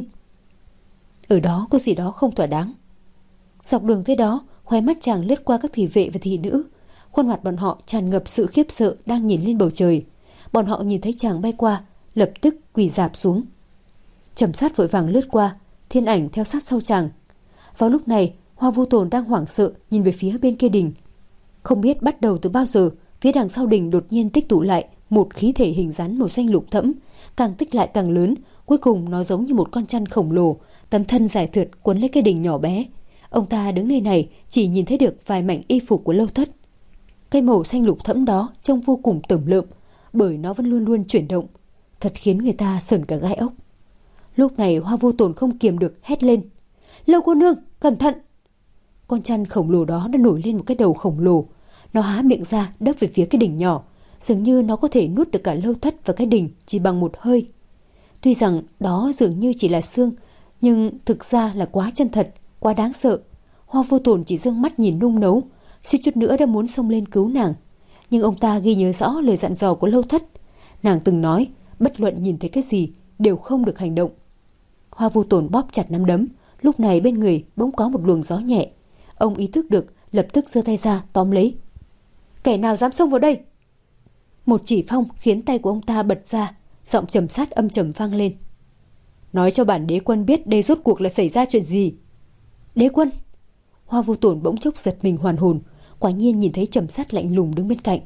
Ở đó có gì đó không thỏa đáng. Dọc đường tới đó, khóe mắt chàng lướt qua các thị vệ và thị nữ. Khuôn mặt bọn họ tràn ngập sự khiếp sợ đang nhìn lên bầu trời. Bọn họ nhìn thấy chàng bay qua, lập tức quỳ rạp xuống. Trầm Sát vội vàng lướt qua, Thiên Ảnh theo sát sau chàng. Vào lúc này, Hoa Vô Tồn đang hoảng sợ nhìn về phía bên kia đình. Không biết bắt đầu từ bao giờ, phía đằng sau đình đột nhiên tích tụ lại một khí thể hình rắn màu xanh lục thẫm, càng tích lại càng lớn, cuối cùng nó giống như một con chăn khổng lồ, tấm thân dài thượt quấn lấy cái đình nhỏ bé. Ông ta đứng nơi này chỉ nhìn thấy được vài mảnh y phục của Lâu Thất. Cái màu xanh lục thẫm đó trông vô cùng tởm lợm, bởi nó vẫn luôn luôn chuyển động, thật khiến người ta sởn cả gai ốc. Lúc này Hoa Vô Tồn không kiềm được hét lên: "Lâu cô nương, cẩn thận!" Con chăn khổng lồ đó đã nổi lên một cái đầu khổng lồ. Nó há miệng ra đớp về phía cái đỉnh nhỏ, dường như nó có thể nuốt được cả Lâu Thất và cái đỉnh chỉ bằng một hơi. Tuy rằng đó dường như chỉ là xương, nhưng thực ra là quá chân thật, quá đáng sợ. Hoa Vô Tồn chỉ dương mắt nhìn nung nấu, suýt chút nữa đã muốn xông lên cứu nàng. Nhưng ông ta ghi nhớ rõ lời dặn dò của Lâu Thất. Nàng từng nói, bất luận nhìn thấy cái gì đều không được hành động. Hoa Vô Tồn bóp chặt nắm đấm, lúc này bên người bỗng có một luồng gió nhẹ. Ông ý thức được, lập tức giơ tay ra tóm lấy. Kẻ nào dám xông vào đây? Một chỉ phong khiến tay của ông ta bật ra, giọng Trầm Sát âm trầm vang lên. Nói cho bản đế quân biết đây rốt cuộc là xảy ra chuyện gì. Đế quân? Hoa Vô Tồn bỗng chốc giật mình hoàn hồn, quả nhiên nhìn thấy Trầm Sát lạnh lùng đứng bên cạnh.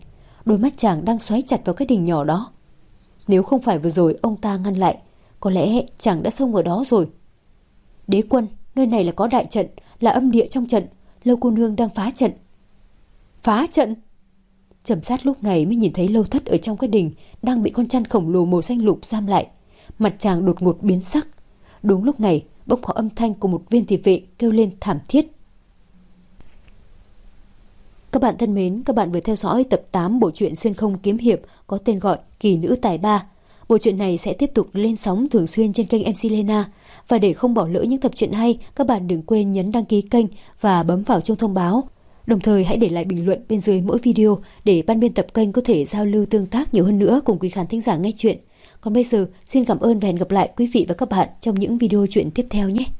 đôi mắt chàng đang xoáy chặt vào cái đình nhỏ đó. Nếu không phải vừa rồi ông ta ngăn lại, có lẽ chàng đã xông vào đó rồi. Đế quân, nơi này là có đại trận, là âm địa trong trận, Lâu cô nương đang phá trận. Phá trận? Trầm Sát lúc này mới nhìn thấy Lâu Thất ở trong cái đình đang bị con chăn khổng lồ màu xanh lục giam lại. Mặt chàng đột ngột biến sắc. Đúng lúc này bỗng có âm thanh của một viên thị vệ kêu lên thảm thiết. Các bạn thân mến, các bạn vừa theo dõi tập tám bộ truyện xuyên không kiếm hiệp có tên gọi Kỳ Nữ Tài Ba. Bộ truyện này sẽ tiếp tục lên sóng thường xuyên trên kênh em xê Lena. Và để không bỏ lỡ những tập truyện hay, các bạn đừng quên nhấn đăng ký kênh và bấm vào chuông thông báo. Đồng thời hãy để lại bình luận bên dưới mỗi video để ban biên tập kênh có thể giao lưu tương tác nhiều hơn nữa cùng quý khán thính giả nghe chuyện. Còn bây giờ, xin cảm ơn và hẹn gặp lại quý vị và các bạn trong những video truyện tiếp theo nhé.